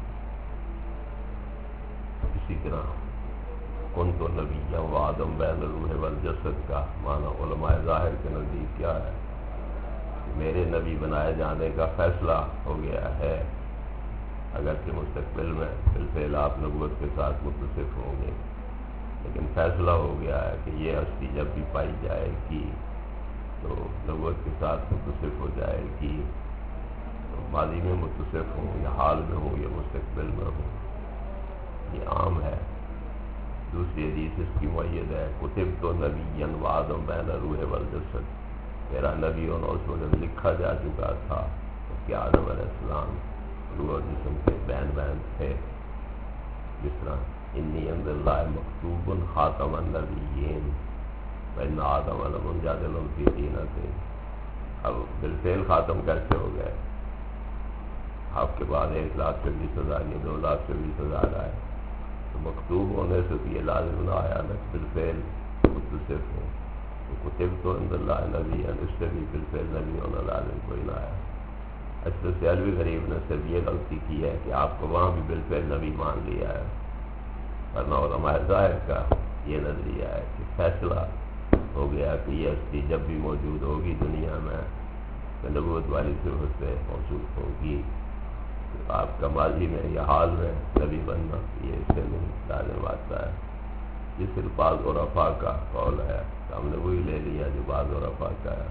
اسی طرح کنت نبیا و آدم بین الروح والجسد کا معنی علماء ظاہر کے نزدیک کیا ہے؟ میرے نبی بنائے جانے کا فیصلہ ہو گیا ہے، اگرچہ مستقبل میں بالفعل آپ نبوت کے ساتھ متصف ہوں گے، لیکن فیصلہ ہو گیا ہے کہ یہ ہستی جب بھی پائی جائے گی تو نبوت کے ساتھ متصف ہو جائے گی. تو ماضی میں متصف ہوں یا حال میں ہوں یا مستقبل میں ہوں، یہ عام ہے. دوسری حدیث اس کی معید ہے، کتب تو نبی و آدم بین الروح والجسد، میرا نبی ہونا اس وقت لکھا جا چکا تھا کہ آدم علیہ السلام روح اور جسم کے بین بین تھے. جس طرح انی عند اللہ مکتوب خاتم النبیین وان آدم لمنجادل فی دینتہ. اب بالفعل خاتم کیسے ہو گئے؟ آپ کے بعد ایک لاکھ سے بیس ہزار یا دو لاکھ سے بیس ہزار آئے تو مکتوب ہونے سے تو یہ لازم نہ آیا نہ بالفعل متصف ہو. تو کتب تو عند اللہ نبی، اس سے بھی بالفعل نبی ہونا لازم کوئی نہ آیا. اچھا سیالوی غریب نے صرف یہ غلطی کی ہے کہ آپ کو وہاں بھی بالفعل نبی مان لیا ہے، ورنہ علماء ظاہر کا یہ نظریہ ہے کہ فیصلہ ہو گیا کہ یہ ہستی جب بھی موجود ہوگی دنیا میں تو نبوت والی صفت سے موصوف ہوگی. آپ کا ماضی میں یا حال میں نبی بننا یہ اس سے نہیں لازم آتا ہے. یہ صرف بعض عرفاء کا قول ہے، ہم نے وہی لے لیا جو بعض عرفاء کا ہے.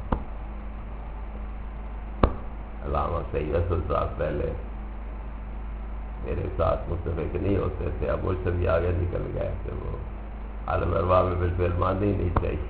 علامہ سید اسد صاحب پہلے میرے ساتھ متفق نہیں ہوتے تھے، اب مجھ سے بھی آگے نکل گئے کہ وہ عالم ارواح میں بالفعل ماننی نہیں چاہیے،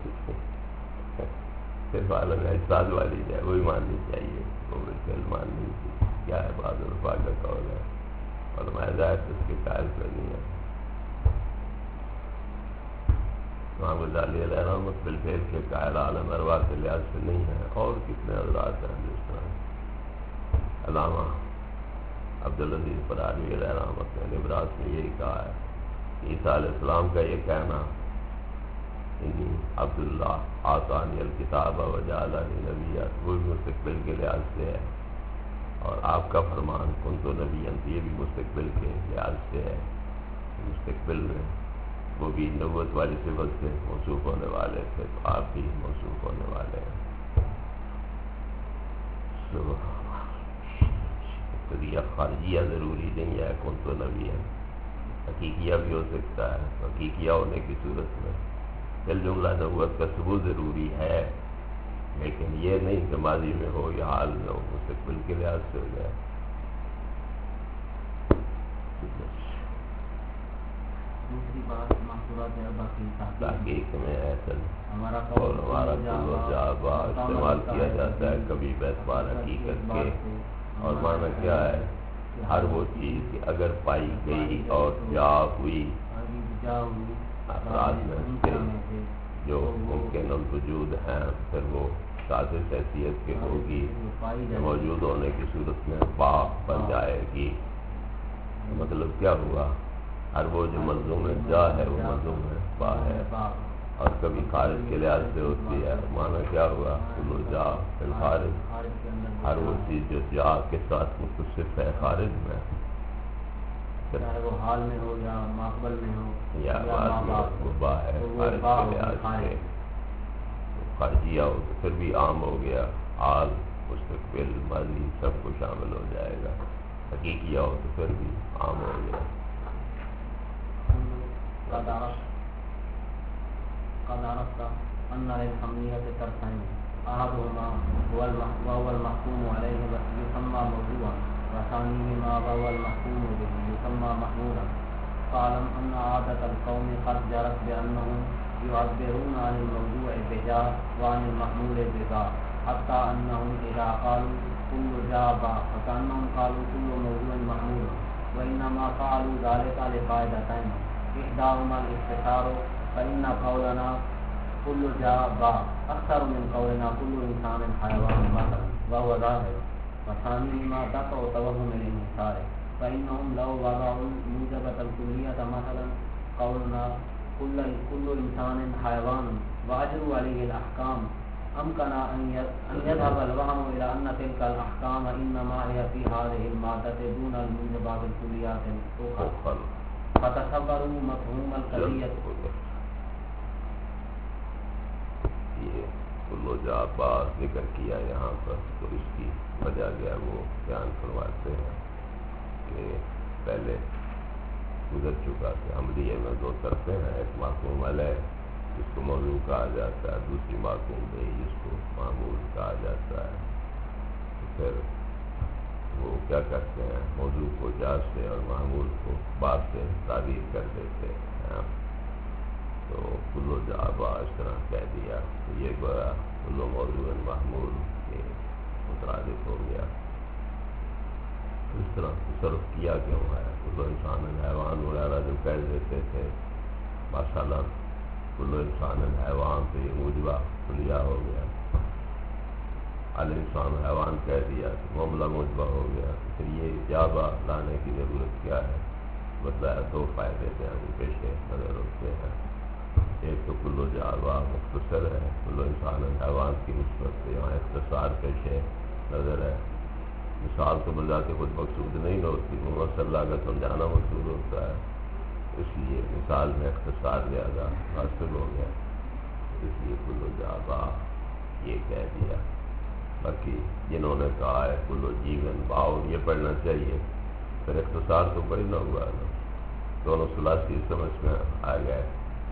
صرف عالم احساس والی جو ہے وہی ماننی چاہیے، وہ بالفعل ماننی چاہیے. کیا ہے بعض عرفاء کا قول ہے، علماء ظاہر اس کے قائل پہ نہیں ہے. امام غزالی علیہ رحمۃ بالفعل کے قائل عالم ارواح کے لحاظ سے نہیں ہے، اور کتنے حضرات ہیں جس طرح علامہ عبدالعزیز برانی علیہ رحمۃ نے نبراس میں یہی کہا ہے کہ عیسیٰ علیہ السلام کا یہ کہنا انی عبداللہ آتانی الکتاب وجعلنی نبیا وہ بھی مستقبل کے لحاظ سے ہے، اور آپ کا فرمان کنت نبیا یہ بھی مستقبل کے لحاظ سے ہے، مستقبل میں وہ بھی نبوت والی صفت سے موصوف ہونے والے تھے، تو آپ بھی موصوف ہونے والے ہیں۔ قضیہ خارجیہ ضروری نہیں ہے، کنت نبیا حقیقیہ بھی ہو سکتا ہے، حقیقیہ ہونے کی صورت میں دل جملہ نبوت کا ثبوت ضروری ہے، لیکن یہ نہیں کہ ماضی میں ہو یا حال میں ہو، مستقبل کے لحاظ سے ہو جائے۔ دوسری بات محصورات اربع کی تحقیق میں اصل ہمارا اور ہمارا کل و جابا استعمال کیا جاتا ہے کبھی بیتبار حقیقت کے، اور معنی کیا ہے ہر وہ چیز کہ اگر پائی گئی اور جا ہوئی افراد میں اس کے جو ممکن الوجود ہیں، پھر وہ سازش حیثیت کے ہوگی، موجود ہونے کی صورت میں با بن جائے گی۔ مطلب کیا ہوا، ہر وہ جو ملزوم جا ہے وہ ملزوم با ہے، اور کبھی خارج کے لحاظ سے ہوتی ہے، معنی کیا ہوا کلو جا پھر خارج، ہر وہ چیز جو جا کے ساتھ متصف ہے خارج میں، چاہے وہ حال میں ہو یا ماقبل میں ہو یا بعد میں وہ با ہے خارج کے لحاظ سے، خارجیہ ہو تو پھر بھی عام ہو گیا، حال مستقبل ماضی سب کو شامل ہو جائے گا، حقیقیہ ہو تو پھر بھی عام ہو گیا۔ قد عرفت أن للحمية ترتين أحدهما وهو المحكوم عليه يسمى موضوعا، وثانيهما وهو المحكوم به يسمى محمولا. فاعلم أن عادة القوم قد جرت بأنهم يعبرون عن الموضوع بجا وعن المحمول ببا، حتى أنهم إذا قالوا كل جا با فكأنهم قالوا كل موضوع محمول، وإنما فعلوا ذلك لفائدتين، إحداهما الاختصار، فإن قولنا كل جا با أكثر من قولنا كل إنسان حيوان مثلا وهو ظاهر، وثانيهما دفع توهم الانحصار، فإنهم لو وضعوا موجبة الكلية مثلا قولنا كل كل إنسان حيوان وأجروا عليه الأحكام، أمكن أن يذهب الوهم إلى أن تلك الأحكام إنما هي في هذه المادة دون الموجبات الكليات الأخرى، فتصوروا مفهوم القضية۔ یہ کلو جا با ذکر کیا یہاں پر، تو اس کی وجہ گیا وہ بیان کرواتے ہیں کہ پہلے گزر چکا کہ عملیے میں دو طرفیں ہیں، ایک محکوم علیہ جس کو موضوع کہا جاتا ہے، دوسری محکوم بہ جس کو معمول کہا جاتا ہے۔ تو پھر وہ کیا کرتے ہیں، موضوع کو جا سے اور معمول کو با سے تعبیر کر دیتے ہیں، تو کلو جا با اس طرح کہہ دیا تو یہ گویا کلو موضوع محمول کے مترادف ہو گیا۔ اس طرح تصرف کیا کیوں ہے، کلو انسان حیوان وغیرہ جو کہہ دیتے تھے، ماشاءاللہ کلو انسان حیوان تو یہ موجبہ کلیہ ہو گیا، ال انسان حیوان کہہ دیا تو معاملہ موجبہ ہو گیا، پھر یہ جابہ لانے کی ضرورت کیا ہے، بتلایا دو فائدے سے ہم پیش نظر ہوتے ہیں۔ ایک تو کلو جابہ مختصر ہے، کلو انسان حیوان کی نسبت سے یہاں اختصار پیش نظر ہے، مثال تو بذات خود مقصود نہیں ہوتی، محمد صلی اللہ کا سمجھانا مقصود ہوتا ہے، اس لیے مثال میں اختصار زیادہ حاصل ہو گیا، اس لیے کلو جابہ یہ کہہ دیا۔ باقی جنہوں نے کہا ہے کلو جیون باؤ یہ پڑھنا چاہیے، پھر اختصار تو پڑھ نہ ہوا نا، دونوں ثلاثی سمجھ میں آ گئے،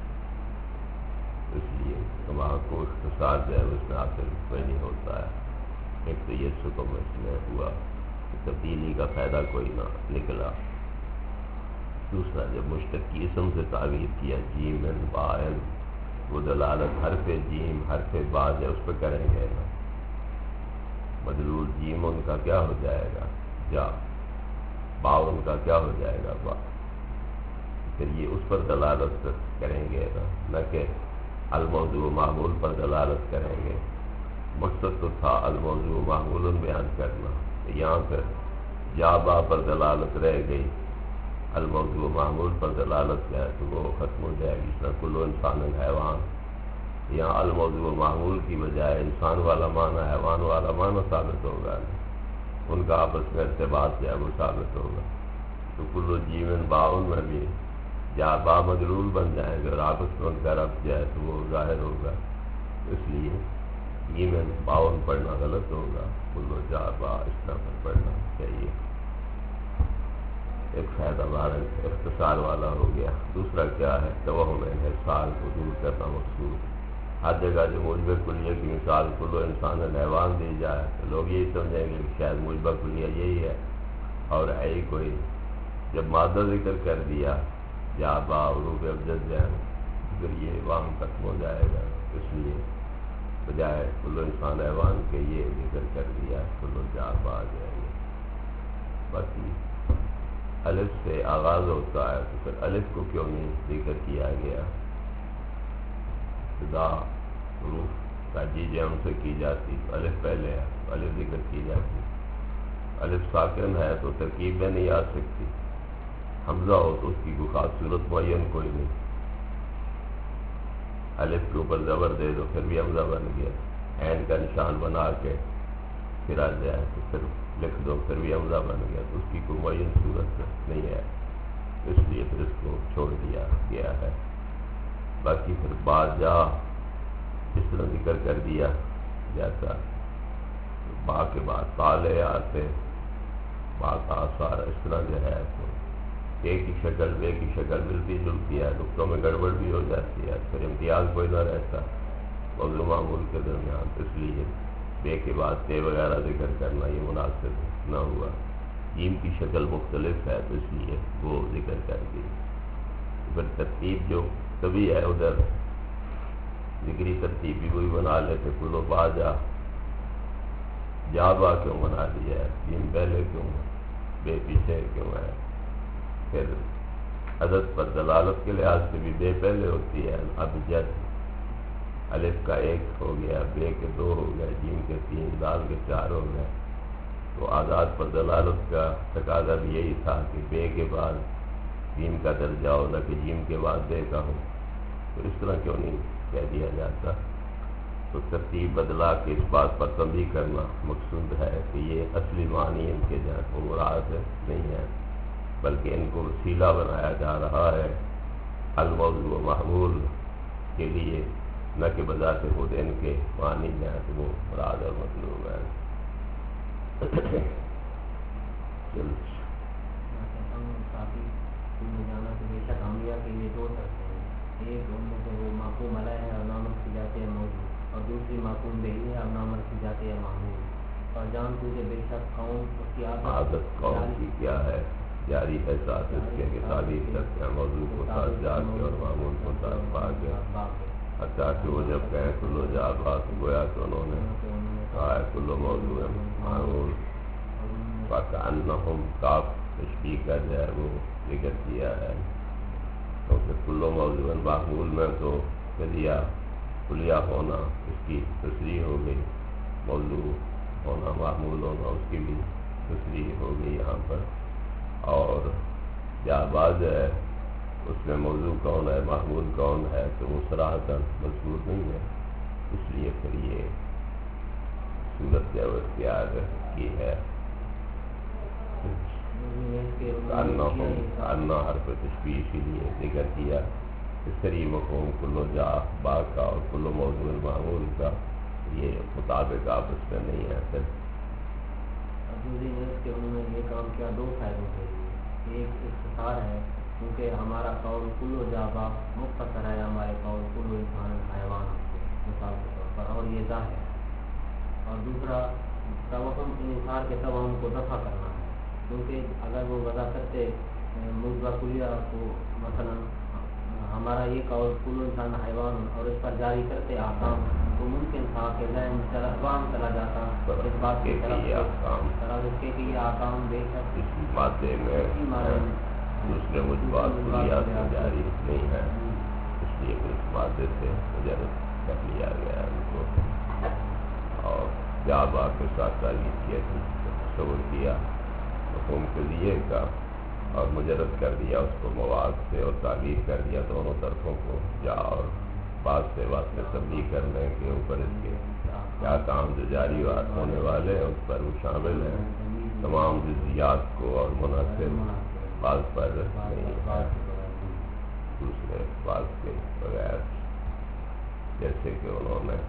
اس لیے وہاں کو اختصار جو ہے اس میں حاصل کوئی نہیں ہوتا ہے۔ ایک تو یہ حکم اس میں ہوا کہ تبدیلی کا فائدہ کوئی نہ نکلا، دوسرا جب مشتق کی اسم سے تعبیر کیا جیم باعن، وہ دلالت حرف جیم حرف با ہے اس پہ کریں گے نا، مدلول جیم ان کا کیا ہو جائے گا جا، با ان کا کیا ہو جائے گا با، پھر یہ اس پر دلالت کریں گے نا، نہ کہ الموضوع معمول پر دلالت کریں گے. مقصد تو تھا الموضوع معمول بیان کرنا، یہاں پھر جا با پر دلالت رہ گئی، الموضوع معمول پر دلالت ہے تو وہ ختم ہو جائے گی. اس طرح کلو انسان حیوان، یہاں الموضوع معمول کی بجائے انسان والا معنی حیوان والا معنی ثابت ہوگا، ان کا آپس میں ارتباط جو ہے وہ ثابت ہوگا. تو کلو جیون باون میں بھی جا با مجرور بن جائیں گے اور آپس میں ان کا رفع جو ہے تو وہ ظاہر ہوگا. اس لیے جیون باون پڑھنا غلط ہوگا، کلو جا با اس طرح پر پڑھنا چاہیے. ایک فائدہ ہمارا اختصار والا ہو گیا. دوسرا کیا ہے؟ توہم انحصار کو دور کرنا مقصود. ہر جگہ جو موجبہ کلیہ کی مثال کلو انسان حیوان دی جائے تو لوگ یہی سمجھیں گے کہ شاید موجبہ کلیہ یہی ہے اور ہے ہی کوئی. جب مادہ ذکر کر دیا یا با عروف ابجد جائیں پھر یہ وام ختم ہو جائے گا. اس لیے بجائے کلو انسان حیوان کے یہ ذکر کر دیا کلو جا با جائے گا. باقی الف سے آغاز ہوتا ہے تو پھر الف کو کیوں نہیں ذکر کیا گیا؟ ابتدا حروف تاجیج ہم سے کی جاتی، الف پہلے ہے تو الف ذکر کی جاتی. الف ساکن ہے تو ترکیب میں نہیں آ سکتی. حمزہ ہو تو اس کی کوئی خاص صورت معین کوئی نہیں. الف کے اوپر زبر دے دو پھر بھی حمزہ بن گیا. عین کا نشان بنا کے پھر آ جائے تو پھر لکھ دو پھر بھی حمزہ بن گیا تو اس کی کوئی معین صورت نہیں ہے. اس لیے پھر اس کو چھوڑ دیا گیا ہے. باقی پھر با جا اس طرح ذکر کر دیا جاتا، با کے بعد تالے آتے، با کا آثار اس طرح جو ہے تو ایک ہی شکل بے کی شکل ملتی جلتی ہے، نقطوں میں گڑبڑ بھی ہو جاتی ہے، پھر امتیاز کوئی نہ رہتا موضوع معمول کے درمیان. اس لیے بے کے بعد تے وغیرہ ذکر کرنا یہ مناسب نہ ہوا. جیم کی شکل مختلف ہے تو اس لیے وہ ذکر کر دی. پھر ترتیب جو تبھی ہے ادھر ذکری ترتیب بھی وہی بنا لیتے. کلو با جا جا با کیوں بنا دیا ہے؟ جیم پہلے کیوں بے پیچھے کیوں ہے؟ پھر عدد پر دلالت کے لحاظ سے بھی بے پہلے ہوتی ہے. اب جد الف کا ایک ہو گیا، بے کے دو ہو گئے، جیم کے تین، دال کے چار ہو گئے. تو آزاد پر دلالت کا تقاضا بھی یہی تھا کہ بے کے بعد جیم کا درجہ ہو نہ کہ جیم کے بعد بے کا ہو. تو اس طرح کیوں نہیں کہہ دیا جاتا؟ تو ترتیب بدلا کے اس بات پر تنبیہ کرنا مقصود ہے کہ یہ اصلی معنی ان کے جو ہے وہ مراد نہیں ہے، بلکہ ان کو وسیلہ بنایا جا رہا ہے الموضوع محمول کے لیے، نہ کہ بذات خود ان کے معنی جو ہے تو وہ مراد اور مطلوب ہے. جانا تو بے شک عامیہ کے لیے دو طرح ہیں. ایک ان میں سے وہ معقوم علیہ ہے اور نامر کی جاتے ہیں موضوع، اور دوسری معقوم بہی ہے اور نامر کی جاتے ہیں معمول. اور جان تو کہ بے شک قوم اس کی عادت قوم کی کیا ہے جاری ہے ساتھ اس کے کہ تعریف کرتے ہیں موضوع کو ساتھ جا کے اور معمول کو ساتھ پا کے، حتیٰ کہ وہ جب کہیں کلو جا با تو گویا تو انہوں نے کہا ہے کلو موضوع معمول. فَكَأَنَّهُمْ کاف تشبیہ کا جو ہے وہ ذکر کیا ہے. کیونکہ کلو موضوع معمول میں تو کلیہ کلیہ ہونا اس کی تصریح ہو گئی، موضوع ہونا معمول ہونا اس کی بھی تصریح ہو گئی یہاں پر. اور جا بعد ہے اس میں موضوع کون ہے معمول کون ہے تو وہ صراحتاً مضبوط نہیں ہے. اس لیے پھر یہ صورت جو اختیار کی ہے. انا حرف تشبیہ کے لیے ذکر کیا. اس طریق مفہوم کلو جا با کا اور کلو موضوع معمول کا یہ مطابق آپس میں نہیں ہے. پھر کہ انہوں نے یہ کام کیا دو فائدوں کے لیے. ایک اختصار ہے کیونکہ ہمارا قول کلو جا با مختصر ہے ہمارے قول کلو انسان حیوان مثال کے طور پر، اور یہ ظاہر ہے. اور دوسرا توہم انحصار کے توہم کو دفع کرنا ہے، کیونکہ اگر وہ وضع کرتے موضوع کلیہ کو مثلا ہمارا یہ قول کلو انسان حیوان اور اس پر جاری کرتے احکام تو ممکن تھا کہ ذہن عوام چلا جاتا اس بات کی طرف طرح اس کے کہ یہ احکام بے شک اسی مادے میں دوسرے مجبات کلیات میں جاری نہیں ہے. اس لیے اس مادے سے مجرد کر لیا گیا ان کو، اور جا با کے ساتھ تعلیم کیا تصور کیا مفہوم قضیے کا اور مجرد کر دیا اس کو مواد سے، اور تعبیر کر دیا دونوں طرفوں کو، جا اور بعض سے واسطے تبلیغ کرنے کے اوپر اس کے کیا کام جو جاری ہونے والے ہیں اس پر وہ شامل ہیں، تمام جزیات کو اور منحصر بعض پر نہیں ہے دوسرے بعض کے بغیر، جیسے کہ انہوں نے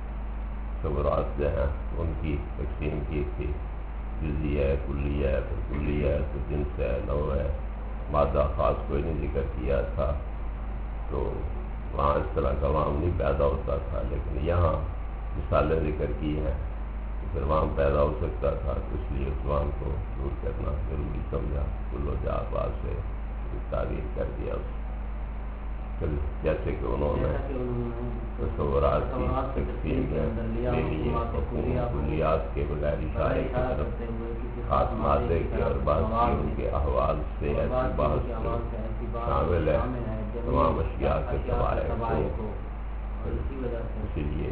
تصورات جو ہیں ان کی تقسیم کی تھی، جزئی ہے، کلی ہے، پھر کلی ہے تو جنس ہے، نوع ہے، مادہ خاص کوئی نہیں ذکر کیا تھا، تو وہاں اس طرح کا وہاں نہیں پیدا ہوتا تھا، لیکن یہاں مثالیں ذکر کی ہیں تو پھر وہاں پیدا ہو سکتا تھا، تو اس لیے اس وہاں کو دور کرنا ضروری سمجھا، کل و جا باز سے تعبیر کر دیا اس پھر جیسے کہ انہوں نے تصورات کی تقسیم میں لے لیے کلیات کے بغیر اشارے کی طرف خاص مادے کے اور بعض کی ان کے احوال سے ایسی بحث شامل ہے تمام اشیاء کے سوائے کو، اسی لیے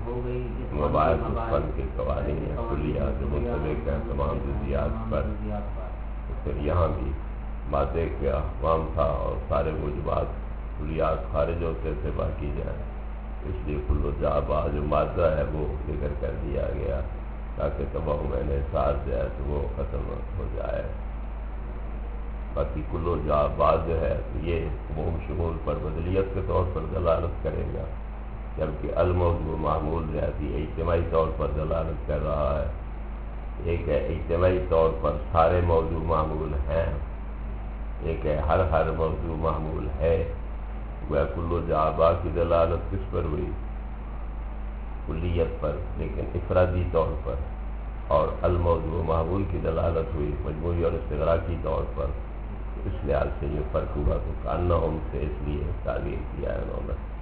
مباحث فن کے قوانین ہیں کلیات جو منطبق ہیں تمام جزیات پر، پھر یہاں بھی مادے کا احکام تھا اور سارے موجبات کلیات خارج ہوتے تھے باقی جائیں، اس لیے کل و جا با جو مادہ ہے وہ ذکر کر دیا گیا تاکہ تباہ میں نے ساتھ جائے تو وہ ختم ہو جائے، باقی کل و جا با جو ہے یہ عموم شمول پر بدلیت کے طور پر دلالت کرے گا، جبکہ الموضوع معمول ذاتی اجتماعی طور پر دلالت کر رہا ہے، ایک ہے اجتماعی طور پر سارے موضوع معمول ہیں، ایک ہے ہر ہر موضوع معمول ہے، وہ کل و جا با کی دلالت کس پر ہوئی؟ کلیت پر، لیکن افرادی طور پر، اور الموضوع معمول کی دلالت ہوئی مجموعی اور استغراقی طور پر، اس لحاظ سے یہ فرق ہوا تو کانہم سے اس لیے تعبیر کیا ہے انہوں نے۔